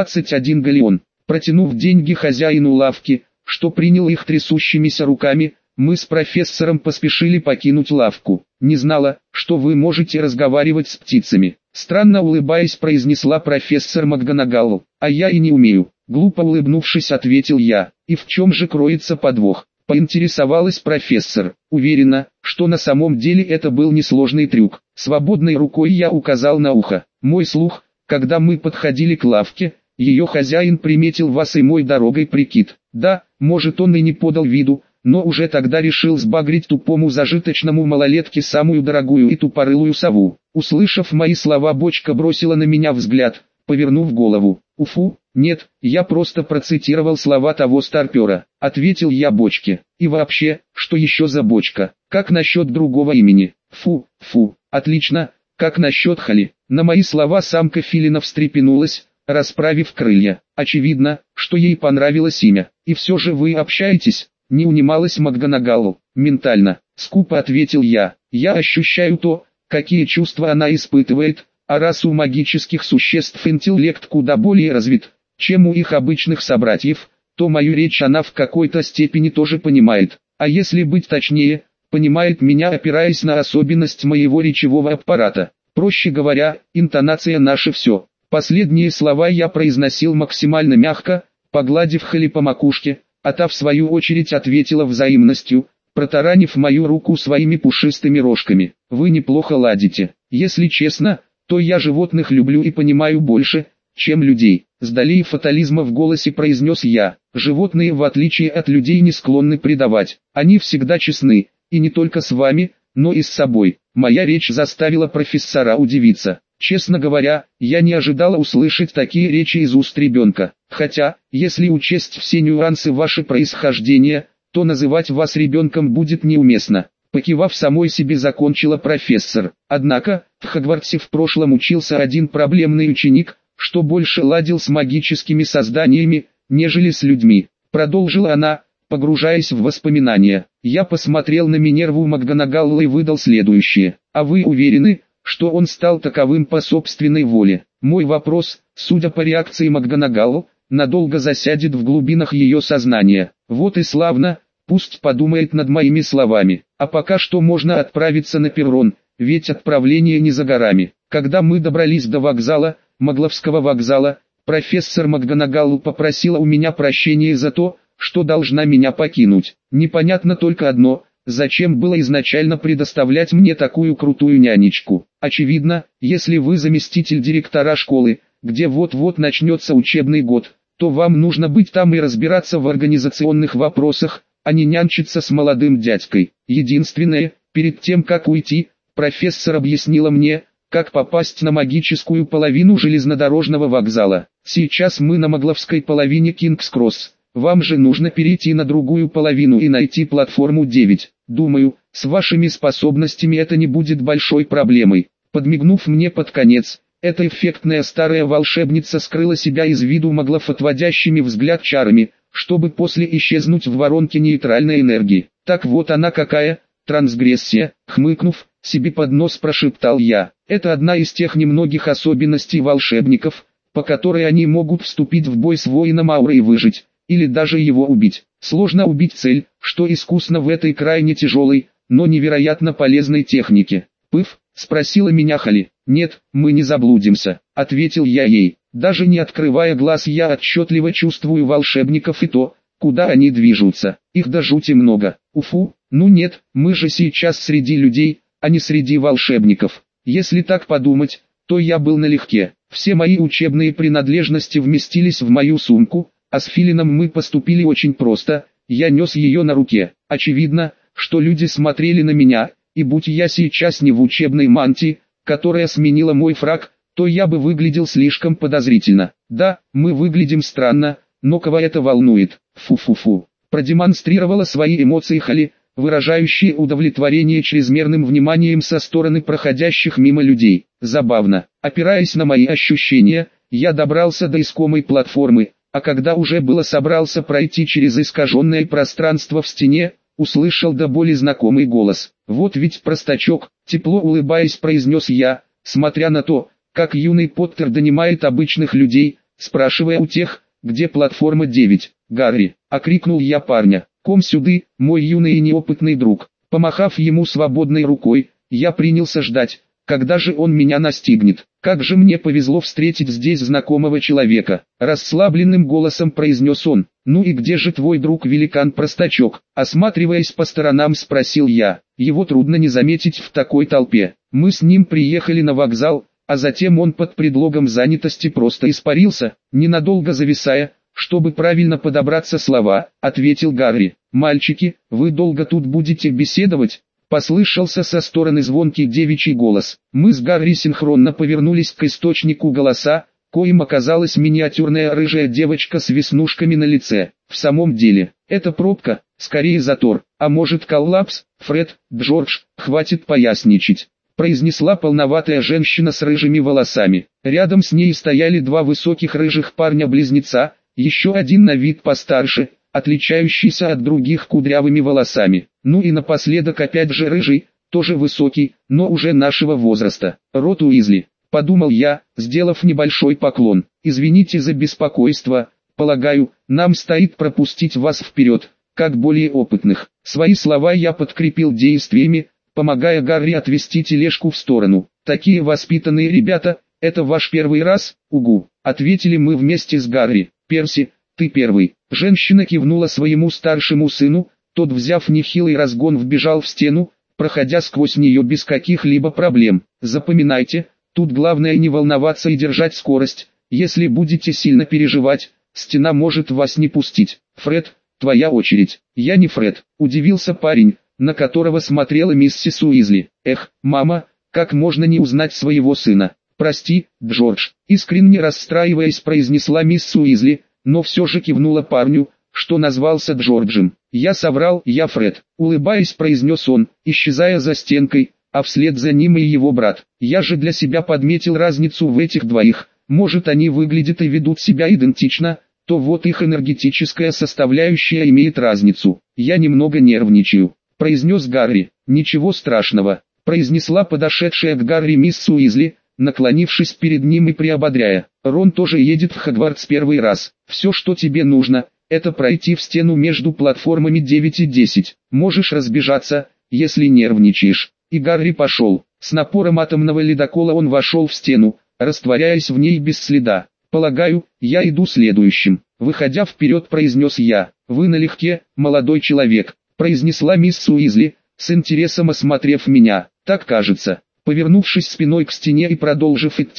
21 галеон. Протянув деньги хозяину лавки, что принял их трясущимися руками, мы с профессором поспешили покинуть лавку. «Не знала, что вы можете разговаривать с птицами», — странно улыбаясь произнесла профессор МакГонагал. «А я и не умею», — глупо улыбнувшись ответил я. «И в чем же кроется подвох?» — поинтересовалась профессор. Уверена, что на самом деле это был несложный трюк. Свободной рукой я указал на ухо. «Мой слух, когда мы подходили к лавке, ее хозяин приметил вас и мой дорогой прикид. Да, может он и не подал виду, но уже тогда решил сбагрить тупому зажиточному малолетке самую дорогую и тупорылую сову». Услышав мои слова, бочка бросила на меня взгляд, повернув голову. «Уфу, нет, я просто процитировал слова того старпера», — ответил я бочке. «И вообще, что еще за бочка? Как насчет другого имени?» «Фу, отлично, как насчет Хали?» На мои слова самка филина встрепенулась, расправив крылья. Очевидно, что ей понравилось имя. «И все же вы общаетесь?» — не унималась МакГонагал. «Ментально», — скупо ответил я. «Я ощущаю то, какие чувства она испытывает, а раз у магических существ интеллект куда более развит, чем у их обычных собратьев, то мою речь она в какой-то степени тоже понимает. А если быть точнее, понимает меня, опираясь на особенность моего речевого аппарата. Проще говоря, интонация наше все». Последние слова я произносил максимально мягко, погладив Хали по макушке, а та в свою очередь ответила взаимностью, протаранив мою руку своими пушистыми рожками. «Вы неплохо ладите. Если честно, то я животных люблю и понимаю больше, чем людей». С долей фатализма в голосе произнес я. «Животные, в отличие от людей, не склонны предавать. Они всегда честны, и не только с вами, но и с собой». Моя речь заставила профессора удивиться. Честно говоря, я не ожидала услышать такие речи из уст ребенка. Хотя, если учесть все нюансы вашего происхождения, то называть вас ребенком будет неуместно. Покивав самой себе, закончила профессор. Однако, в Хогвартсе в прошлом учился один проблемный ученик, что больше ладил с магическими созданиями, нежели с людьми. Продолжила она, погружаясь в воспоминания. Я посмотрел на Минерву МакГонагал и выдал следующее. «А вы уверены, что он стал таковым по собственной воле?» Мой вопрос, судя по реакции МакГонагал, надолго засядет в глубинах ее сознания. Вот и славно, пусть подумает над моими словами. А пока что можно отправиться на перрон, ведь отправление не за горами. Когда мы добрались до вокзала, Магловского вокзала, профессор МакГонагал попросила у меня прощения за то, что должна меня покинуть. Непонятно только одно: зачем было изначально предоставлять мне такую крутую нянечку? Очевидно, если вы заместитель директора школы, где вот-вот начнется учебный год, то вам нужно быть там и разбираться в организационных вопросах, а не нянчиться с молодым дядькой. Единственное, перед тем как уйти, профессор объяснила мне, как попасть на магическую половину железнодорожного вокзала. Сейчас мы на Могловской половине Кингс-Кросс. Вам же нужно перейти на другую половину и найти платформу 9. Думаю, с вашими способностями это не будет большой проблемой. Подмигнув мне под конец, эта эффектная старая волшебница скрыла себя из виду Моглов отводящими взгляд чарами, чтобы после исчезнуть в воронке нейтральной энергии. Так вот она какая, трансгрессия, хмыкнув, себе под нос прошептал я. Это одна из тех немногих особенностей волшебников, по которой они могут вступить в бой с воином ауры и выжить, или даже его убить. Сложно убить цель, что искусно в этой крайне тяжелой, но невероятно полезной технике. «Пыф?» — спросила меня Хали. «Нет, мы не заблудимся», — ответил я ей. Даже не открывая глаз, я отчетливо чувствую волшебников и то, куда они движутся. Их до жути много. Уфу, ну нет, мы же сейчас среди людей, а не среди волшебников. Если так подумать, то я был налегке. Все мои учебные принадлежности вместились в мою сумку, а с филином мы поступили очень просто, я нес ее на руке. Очевидно, что люди смотрели на меня, и будь я сейчас не в учебной мантии, которая сменила мой фрак, то я бы выглядел слишком подозрительно. Да, мы выглядим странно, но кого это волнует? Фу-фу-фу. Продемонстрировала свои эмоции Хали, выражающие удовлетворение чрезмерным вниманием со стороны проходящих мимо людей. Забавно. Опираясь на мои ощущения, я добрался до искомой платформы, а когда уже было собрался пройти через искаженное пространство в стене, услышал до боли знакомый голос. «Вот ведь простачок», тепло улыбаясь произнес я, смотря на то, как юный Поттер донимает обычных людей, спрашивая у тех, где платформа 9. «Гарри!» — окрикнул я парня. «Ком сюды, мой юный и неопытный друг». Помахав ему свободной рукой, я принялся ждать, когда же он меня настигнет. Как же мне повезло встретить здесь знакомого человека. Расслабленным голосом произнес он. «Ну и где же твой друг-великан-простачок?» Осматриваясь по сторонам, спросил я. Его трудно не заметить в такой толпе. Мы с ним приехали на вокзал, а затем он под предлогом занятости просто испарился, ненадолго зависая, чтобы правильно подобраться слова, ответил Гарри. «Мальчики, вы долго тут будете беседовать?» Послышался со стороны звонкий девичий голос. Мы с Гарри синхронно повернулись к источнику голоса, коим оказалась миниатюрная рыжая девочка с веснушками на лице. В самом деле, это пробка, скорее затор, а может коллапс? Фред, Джордж, хватит поясничать, произнесла полноватая женщина с рыжими волосами. Рядом с ней стояли два высоких рыжих парня-близнеца, еще один на вид постарше, отличающийся от других кудрявыми волосами. Ну и напоследок опять же рыжий, тоже высокий, но уже нашего возраста. Рот Уизли, подумал я, сделав небольшой поклон. Извините за беспокойство, полагаю, нам стоит пропустить вас вперед, как более опытных. Свои слова я подкрепил действиями, помогая Гарри отвести тележку в сторону. Такие воспитанные ребята, это ваш первый раз? Угу, ответили мы вместе с Гарри. Перси, ты первый. Женщина кивнула своему старшему сыну, тот, взяв нехилый разгон, вбежал в стену, проходя сквозь нее без каких-либо проблем. Запоминайте, тут главное не волноваться и держать скорость. Если будете сильно переживать, стена может вас не пустить. Фред, твоя очередь. Я не Фред, удивился парень, на которого смотрела миссис Уизли. Эх, мама, как можно не узнать своего сына? Прости, Джордж, искренне расстраиваясь, произнесла мисс Уизли, но все же кивнула парню, что назвался Джорджем. Я соврал, я Фред, улыбаясь, произнес он, исчезая за стенкой, а вслед за ним и его брат. Я же для себя подметил разницу в этих двоих. Может, они выглядят и ведут себя идентично, то вот их энергетическая составляющая имеет разницу. Я немного нервничаю, произнес Гарри. Ничего страшного, произнесла подошедшая к Гарри мисс Уизли, наклонившись перед ним и приободряя. Рон тоже едет в Хогвартс первый раз. Все, что тебе нужно, это пройти в стену между платформами 9 и 10. Можешь разбежаться, если нервничаешь. И Гарри пошел. С напором атомного ледокола он вошел в стену, растворяясь в ней без следа. Полагаю, я иду следующим. Выходя вперед, произнес я. Вы налегке, молодой человек, произнесла мисс Уизли, с интересом осмотрев меня. Так кажется. Повернувшись спиной к стене и продолжив идти,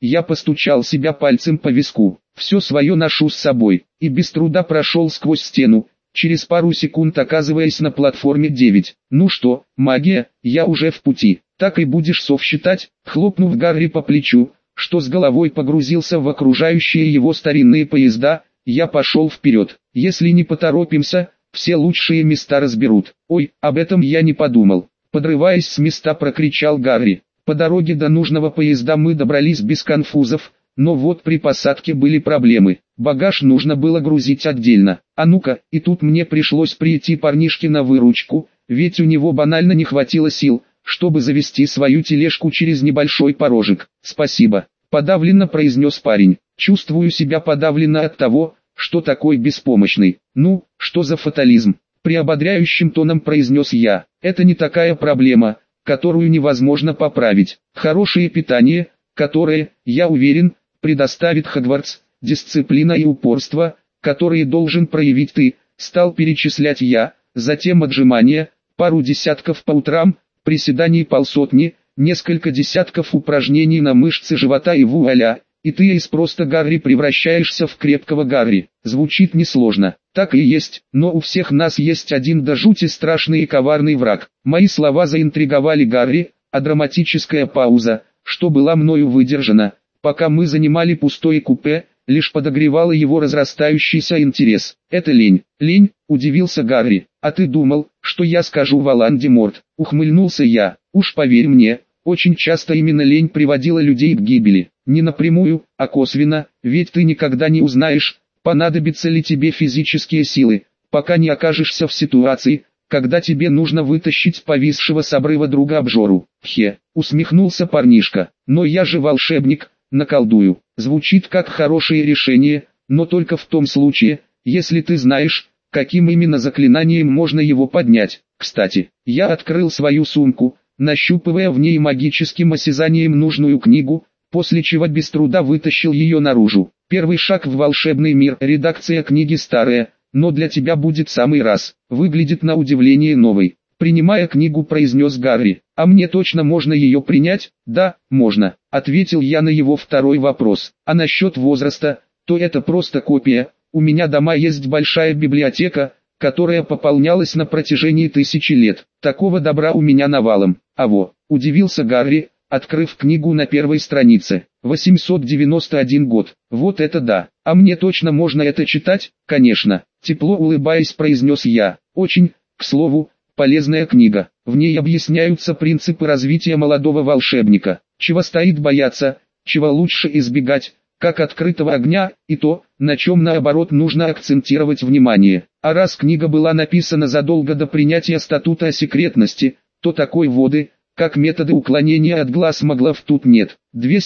Я постучал себя пальцем по виску. Все свое ношу с собой, и без труда прошел сквозь стену, через пару секунд оказываясь на платформе 9. Ну что, магия, я уже в пути. Так и будешь совсчитать, хлопнув Гарри по плечу, что с головой погрузился в окружающие его старинные поезда, я пошел вперед. Если не поторопимся, все лучшие места разберут. Ой, об этом я не подумал. Подрываясь с места, прокричал Гарри. По дороге до нужного поезда мы добрались без конфузов, но вот при посадке были проблемы. Багаж нужно было грузить отдельно. А ну-ка, и тут мне пришлось прийти парнишке на выручку, ведь у него банально не хватило сил, чтобы завести свою тележку через небольшой порожек. «Спасибо», — подавленно произнес парень. «Чувствую себя подавленно от того, что такой беспомощный». «Ну, что за фатализм?» — приободряющим тоном произнес я. «Это не такая проблема, которую невозможно поправить. Хорошее питание, которое, я уверен, предоставит Хогвартс, дисциплина и упорство, которые должен проявить ты», — стал перечислять я, затем отжимания, пару десятков по утрам, приседаний полсотни, несколько десятков упражнений на мышцы живота и вуаля, и ты из просто Гарри превращаешься в крепкого Гарри. Звучит несложно, так и есть, но у всех нас есть один до жути страшный и коварный враг. Мои слова заинтриговали Гарри, а драматическая пауза, что была мною выдержана, пока мы занимали пустое купе, лишь подогревала его разрастающийся интерес. «Это лень». «Лень?» – удивился Гарри. «А ты думал, что я скажу Волан-де-Морт?» – ухмыльнулся я. «Уж поверь мне, очень часто именно лень приводила людей к гибели. Не напрямую, а косвенно, ведь ты никогда не узнаешь, понадобятся ли тебе физические силы, пока не окажешься в ситуации, когда тебе нужно вытащить повисшего с обрыва друга обжору». «Хе», – усмехнулся парнишка. «Но я же волшебник, наколдую». Звучит как хорошее решение, но только в том случае, если ты знаешь, каким именно заклинанием можно его поднять. Кстати, я открыл свою сумку, нащупывая в ней магическим осязанием нужную книгу, после чего без труда вытащил ее наружу. «Первый шаг в волшебный мир». Редакция книги старая, но для тебя будет самый раз. Выглядит на удивление новой. Принимая книгу, произнес Гарри. «А мне точно можно ее принять?» «Да, можно», — ответил я на его второй вопрос. «А насчет возраста, то это просто копия. У меня дома есть большая библиотека, которая пополнялась на протяжении тысячи лет. Такого добра у меня навалом». «А во», — удивился Гарри, открыв книгу на первой странице. 891 год. «Вот это да! А мне точно можно это читать?» «Конечно», — тепло улыбаясь произнес я. «Очень, к слову, полезная книга. В ней объясняются принципы развития молодого волшебника, чего стоит бояться, чего лучше избегать, как открытого огня, и то, на чем наоборот нужно акцентировать внимание. А раз книга была написана задолго до принятия статута о секретности, то такой воды, как методы уклонения от глаз маглов тут нет.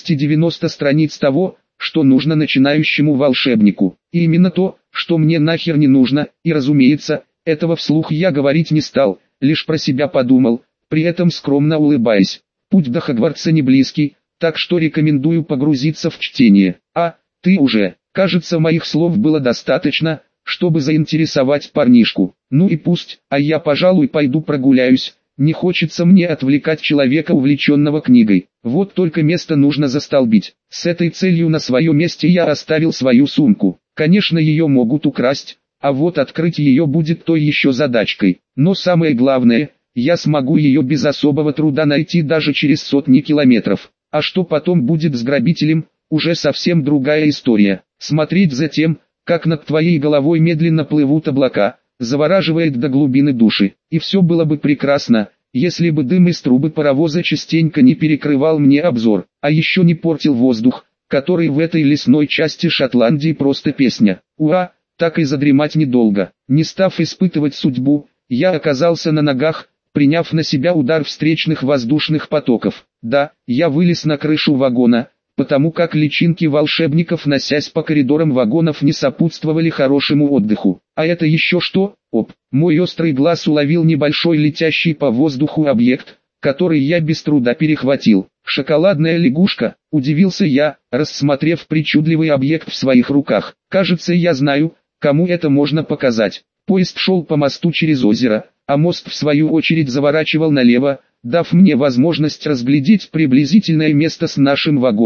290 страниц того, что нужно начинающему волшебнику. И именно то, что мне нахер не нужно, и разумеется, этого вслух я говорить не стал, лишь про себя подумал, при этом скромно улыбаясь. Путь до Хогвартса не близкий, так что рекомендую погрузиться в чтение. А, ты уже, кажется, моих слов было достаточно, чтобы заинтересовать парнишку. Ну и пусть, а я, пожалуй, пойду прогуляюсь. Не хочется мне отвлекать человека, увлеченного книгой. Вот только место нужно застолбить. С этой целью на своем месте я оставил свою сумку. Конечно, ее могут украсть, а вот открыть ее будет той еще задачкой. Но самое главное, я смогу ее без особого труда найти даже через сотни километров. А что потом будет с грабителем, уже совсем другая история. Смотреть за тем, как над твоей головой медленно плывут облака, завораживает до глубины души. И все было бы прекрасно, если бы дым из трубы паровоза частенько не перекрывал мне обзор, а еще не портил воздух, который в этой лесной части Шотландии просто песня. Уа! Так и задремать недолго. Не став испытывать судьбу, я оказался на ногах, приняв на себя удар встречных воздушных потоков. Да, я вылез на крышу вагона, потому как личинки волшебников, носясь по коридорам вагонов, не сопутствовали хорошему отдыху. А это еще что? Оп! Мой острый глаз уловил небольшой летящий по воздуху объект, который я без труда перехватил. «Шоколадная лягушка», — удивился я, рассмотрев причудливый объект в своих руках. «Кажется, я знаю, кому это можно показать». Поезд шел по мосту через озеро, а мост в свою очередь заворачивал налево, дав мне возможность разглядеть приблизительное место с нашим вагоном.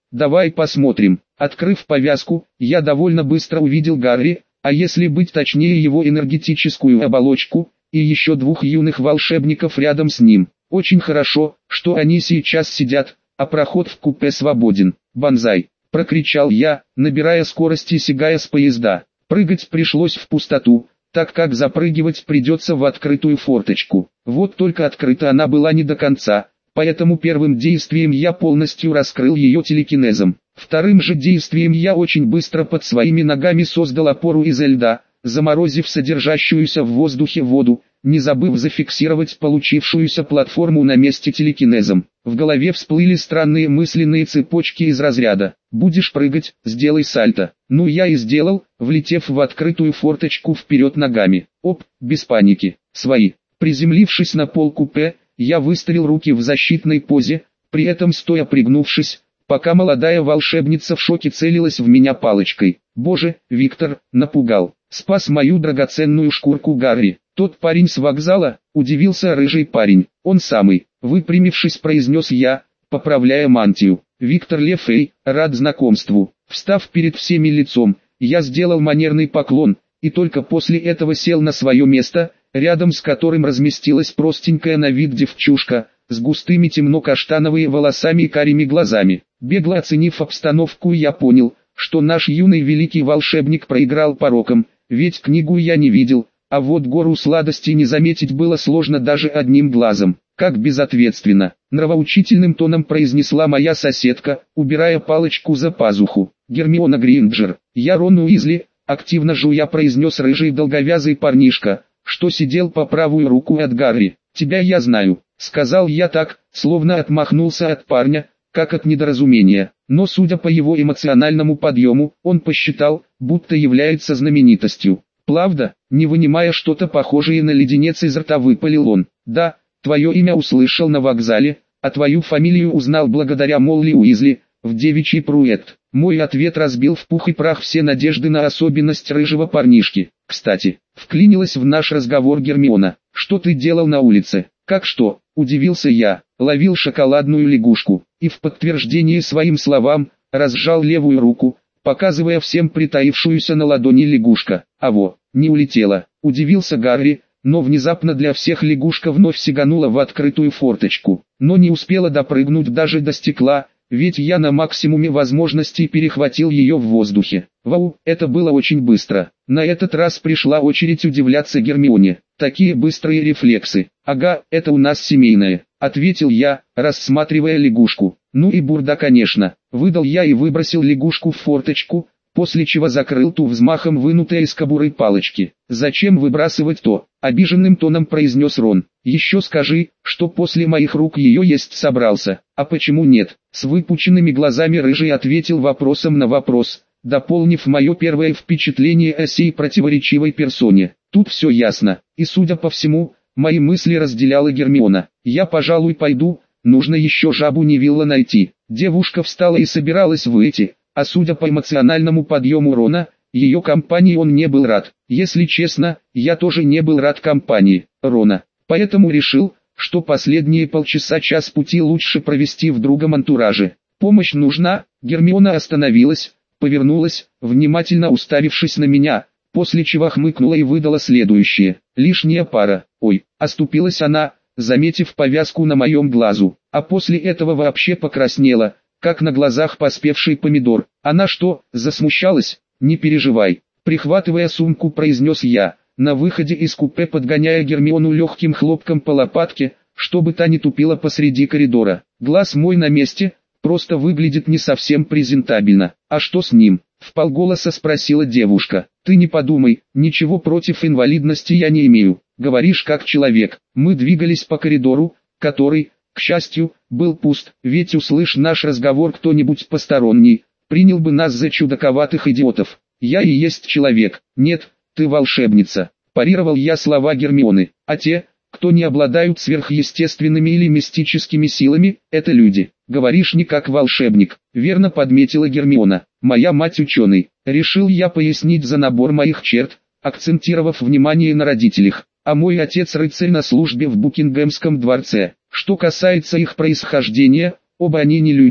давай посмотрим. Открыв повязку, я довольно быстро увидел Гарри, а если быть точнее его энергетическую оболочку, и еще двух юных волшебников рядом с ним. Очень хорошо, что они сейчас сидят, а проход в купе свободен. «Бонзай!» – прокричал я, набирая скорость и сигая с поезда. Прыгать пришлось в пустоту, так как запрыгивать придется в открытую форточку. Вот только открыта она была не до конца, поэтому первым действием я полностью раскрыл ее телекинезом. Вторым же действием я очень быстро под своими ногами создал опору из льда, заморозив содержащуюся в воздухе воду, не забыв зафиксировать получившуюся платформу на месте телекинезом. В голове всплыли странные мысленные цепочки из разряда: «Будешь прыгать, сделай сальто». Ну я и сделал, влетев в открытую форточку вперед ногами. Оп, без паники, свои. Приземлившись на пол купе, я выставил руки в защитной позе, при этом стоя пригнувшись, пока молодая волшебница в шоке целилась в меня палочкой. Боже, Виктор, напугал. Спас мою драгоценную шкурку Гарри. Тот парень с вокзала, удивился рыжий парень. Он самый, выпрямившись, произнес я, поправляя мантию. Виктор Лефей, рад знакомству. Встав перед всеми лицом, я сделал манерный поклон, и только после этого сел на свое место, рядом с которым разместилась простенькая на вид девчушка, с густыми темно-каштановыми волосами и карими глазами. Бегло оценив обстановку, я понял, что наш юный великий волшебник проиграл пороком, ведь книгу я не видел, а вот гору сладостей не заметить было сложно даже одним глазом. Как безответственно, нравоучительным тоном произнесла моя соседка, убирая палочку за пазуху. Гермиона Грейнджер, я Рон Уизли, активно жуя произнес рыжий долговязый парнишка, что сидел по правую руку от Гарри. Тебя я знаю, сказал я так, словно отмахнулся от парня, как от недоразумения, но судя по его эмоциональному подъему, он посчитал, будто является знаменитостью. Правда, не вынимая что-то похожее на леденец из рта, выпалил он. Да, твое имя услышал на вокзале, а твою фамилию узнал благодаря Молли Уизли, в девичий пруэт. Мой ответ разбил в пух и прах все надежды на особенность рыжего парнишки. Кстати, вклинилась в наш разговор Гермиона. Что ты делал на улице? Как что? Удивился я. Ловил шоколадную лягушку. И в подтверждение своим словам, разжал левую руку, показывая всем притаившуюся на ладони лягушка. А во, не улетела. Удивился Гарри, но внезапно для всех лягушка вновь сиганула в открытую форточку. Но не успела допрыгнуть даже до стекла, ведь я на максимуме возможностей перехватил ее в воздухе. Вау, это было очень быстро. На этот раз пришла очередь удивляться Гермионе. Такие быстрые рефлексы. Ага, это у нас семейное, ответил я, рассматривая лягушку. Ну и бурда, конечно. Выдал я и выбросил лягушку в форточку, после чего закрыл ту взмахом вынутой из кобуры палочки. «Зачем выбрасывать то?» – обиженным тоном произнес Рон. «Еще скажи, что после моих рук ее есть собрался». «А почему нет?» – с выпученными глазами рыжий ответил вопросом на вопрос, дополнив мое первое впечатление о сей противоречивой персоне. Тут все ясно, и судя по всему, мои мысли разделяла Гермиона. «Я, пожалуй, пойду, нужно еще жабу Невилла найти». Девушка встала и собиралась выйти, а судя по эмоциональному подъему Рона, ее компании он не был рад. Если честно, я тоже не был рад компании Рона, поэтому решил, что последние полчаса-час пути лучше провести в другом антураже. «Помощь нужна?» Гермиона остановилась, повернулась, внимательно уставившись на меня, после чего хмыкнула и выдала следующее. «Лишняя пара». Ой, оступилась она, заметив повязку на моем глазу, а после этого вообще покраснела, как на глазах поспевший помидор. «Она что, засмущалась?» «Не переживай», прихватывая сумку, произнес я, на выходе из купе подгоняя Гермиону легким хлопком по лопатке, чтобы та не тупила посреди коридора. «Глаз мой на месте, просто выглядит не совсем презентабельно». «А что с ним?» вполголоса спросила девушка. «Ты не подумай, ничего против инвалидности я не имею. Говоришь как человек». Мы двигались по коридору, который, к счастью, был пуст, ведь услышь наш разговор кто-нибудь посторонний, принял бы нас за чудаковатых идиотов. «Я и есть человек». «Нет, ты волшебница», парировал я слова Гермионы. «А те, кто не обладают сверхъестественными или мистическими силами, это люди». «Говоришь не как волшебник», верно подметила Гермиона. «Моя мать ученый». Решил я пояснить за набор моих черт, акцентировав внимание на родителях. «А мой отец рыцарь на службе в Букингемском дворце». Что касается их происхождения, оба они не люди,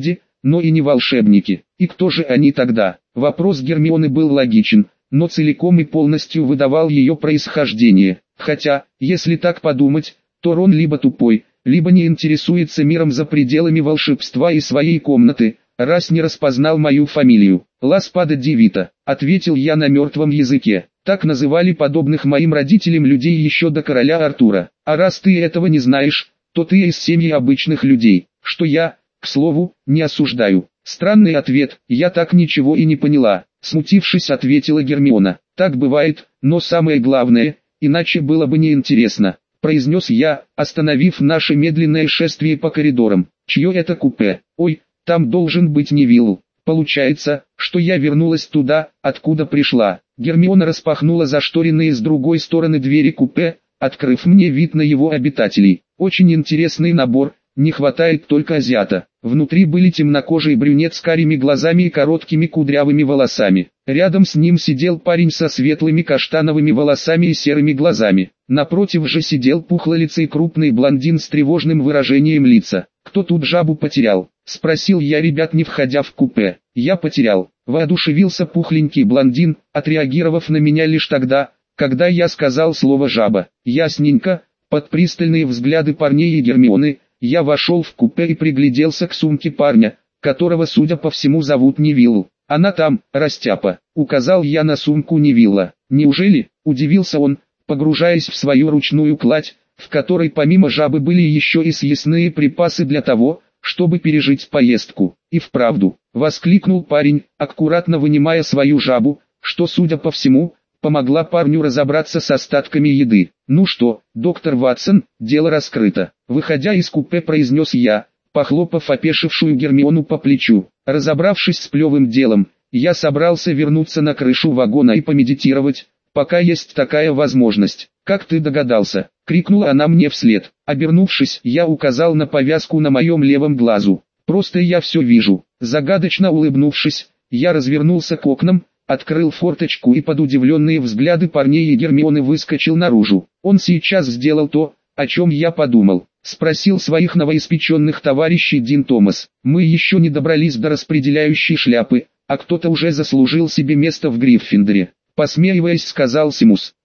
но и не волшебники. И кто же они тогда? Вопрос Гермионы был логичен, но целиком и полностью выдавал ее происхождение. Хотя, если так подумать, то Рон либо тупой, либо не интересуется миром за пределами волшебства и своей комнаты, раз не распознал мою фамилию. «Ласпада ди Вита», — ответил я на мертвом языке. Так называли подобных моим родителям людей еще до короля Артура. А раз ты этого не знаешь, то ты из семьи обычных людей, что я, к слову, не осуждаю. Странный ответ, я так ничего и не поняла. Смутившись, ответила Гермиона. Так бывает, но самое главное, иначе было бы неинтересно, произнес я, остановив наше медленное шествие по коридорам. Чье это купе? Ой, там должен быть Невилл. Получается, что я вернулась туда, откуда пришла. Гермиона распахнула зашторенные с другой стороны двери купе, открыв мне вид на его обитателей. Очень интересный набор, не хватает только азиата. Внутри были темнокожий брюнет с карими глазами и короткими кудрявыми волосами. Рядом с ним сидел парень со светлыми каштановыми волосами и серыми глазами. Напротив же сидел пухлолицый крупный блондин с тревожным выражением лица. «Кто тут жабу потерял?» — спросил я ребят, не входя в купе. «Я потерял», — воодушевился пухленький блондин, отреагировав на меня лишь тогда, когда я сказал слово «жаба». Ясненько, под пристальные взгляды парней и Гермионы, я вошел в купе и пригляделся к сумке парня, которого, судя по всему, зовут Невилл. «Она там, растяпа», — указал я на сумку Невилла. «Неужели?» — удивился он, погружаясь в свою ручную кладь, в которой помимо жабы были еще и съестные припасы для того, чтобы пережить поездку. «И вправду», — воскликнул парень, аккуратно вынимая свою жабу, что, судя по всему, помогла парню разобраться с остатками еды. «Ну что, доктор Ватсон, дело раскрыто», — выходя из купе, произнес я, похлопав опешившую Гермиону по плечу. Разобравшись с плевым делом, я собрался вернуться на крышу вагона и помедитировать, пока есть такая возможность. «Как ты догадался?» — крикнула она мне вслед. Обернувшись, я указал на повязку на моем левом глазу. «Просто я все вижу». Загадочно улыбнувшись, я развернулся к окнам, открыл форточку и под удивленные взгляды парней и Гермионы выскочил наружу. «Он сейчас сделал то, о чем я подумал», — спросил своих новоиспеченных товарищей Дин Томас. «Мы еще не добрались до распределяющей шляпы, а кто-то уже заслужил себе место в Гриффиндоре», — посмеиваясь, сказал Симус.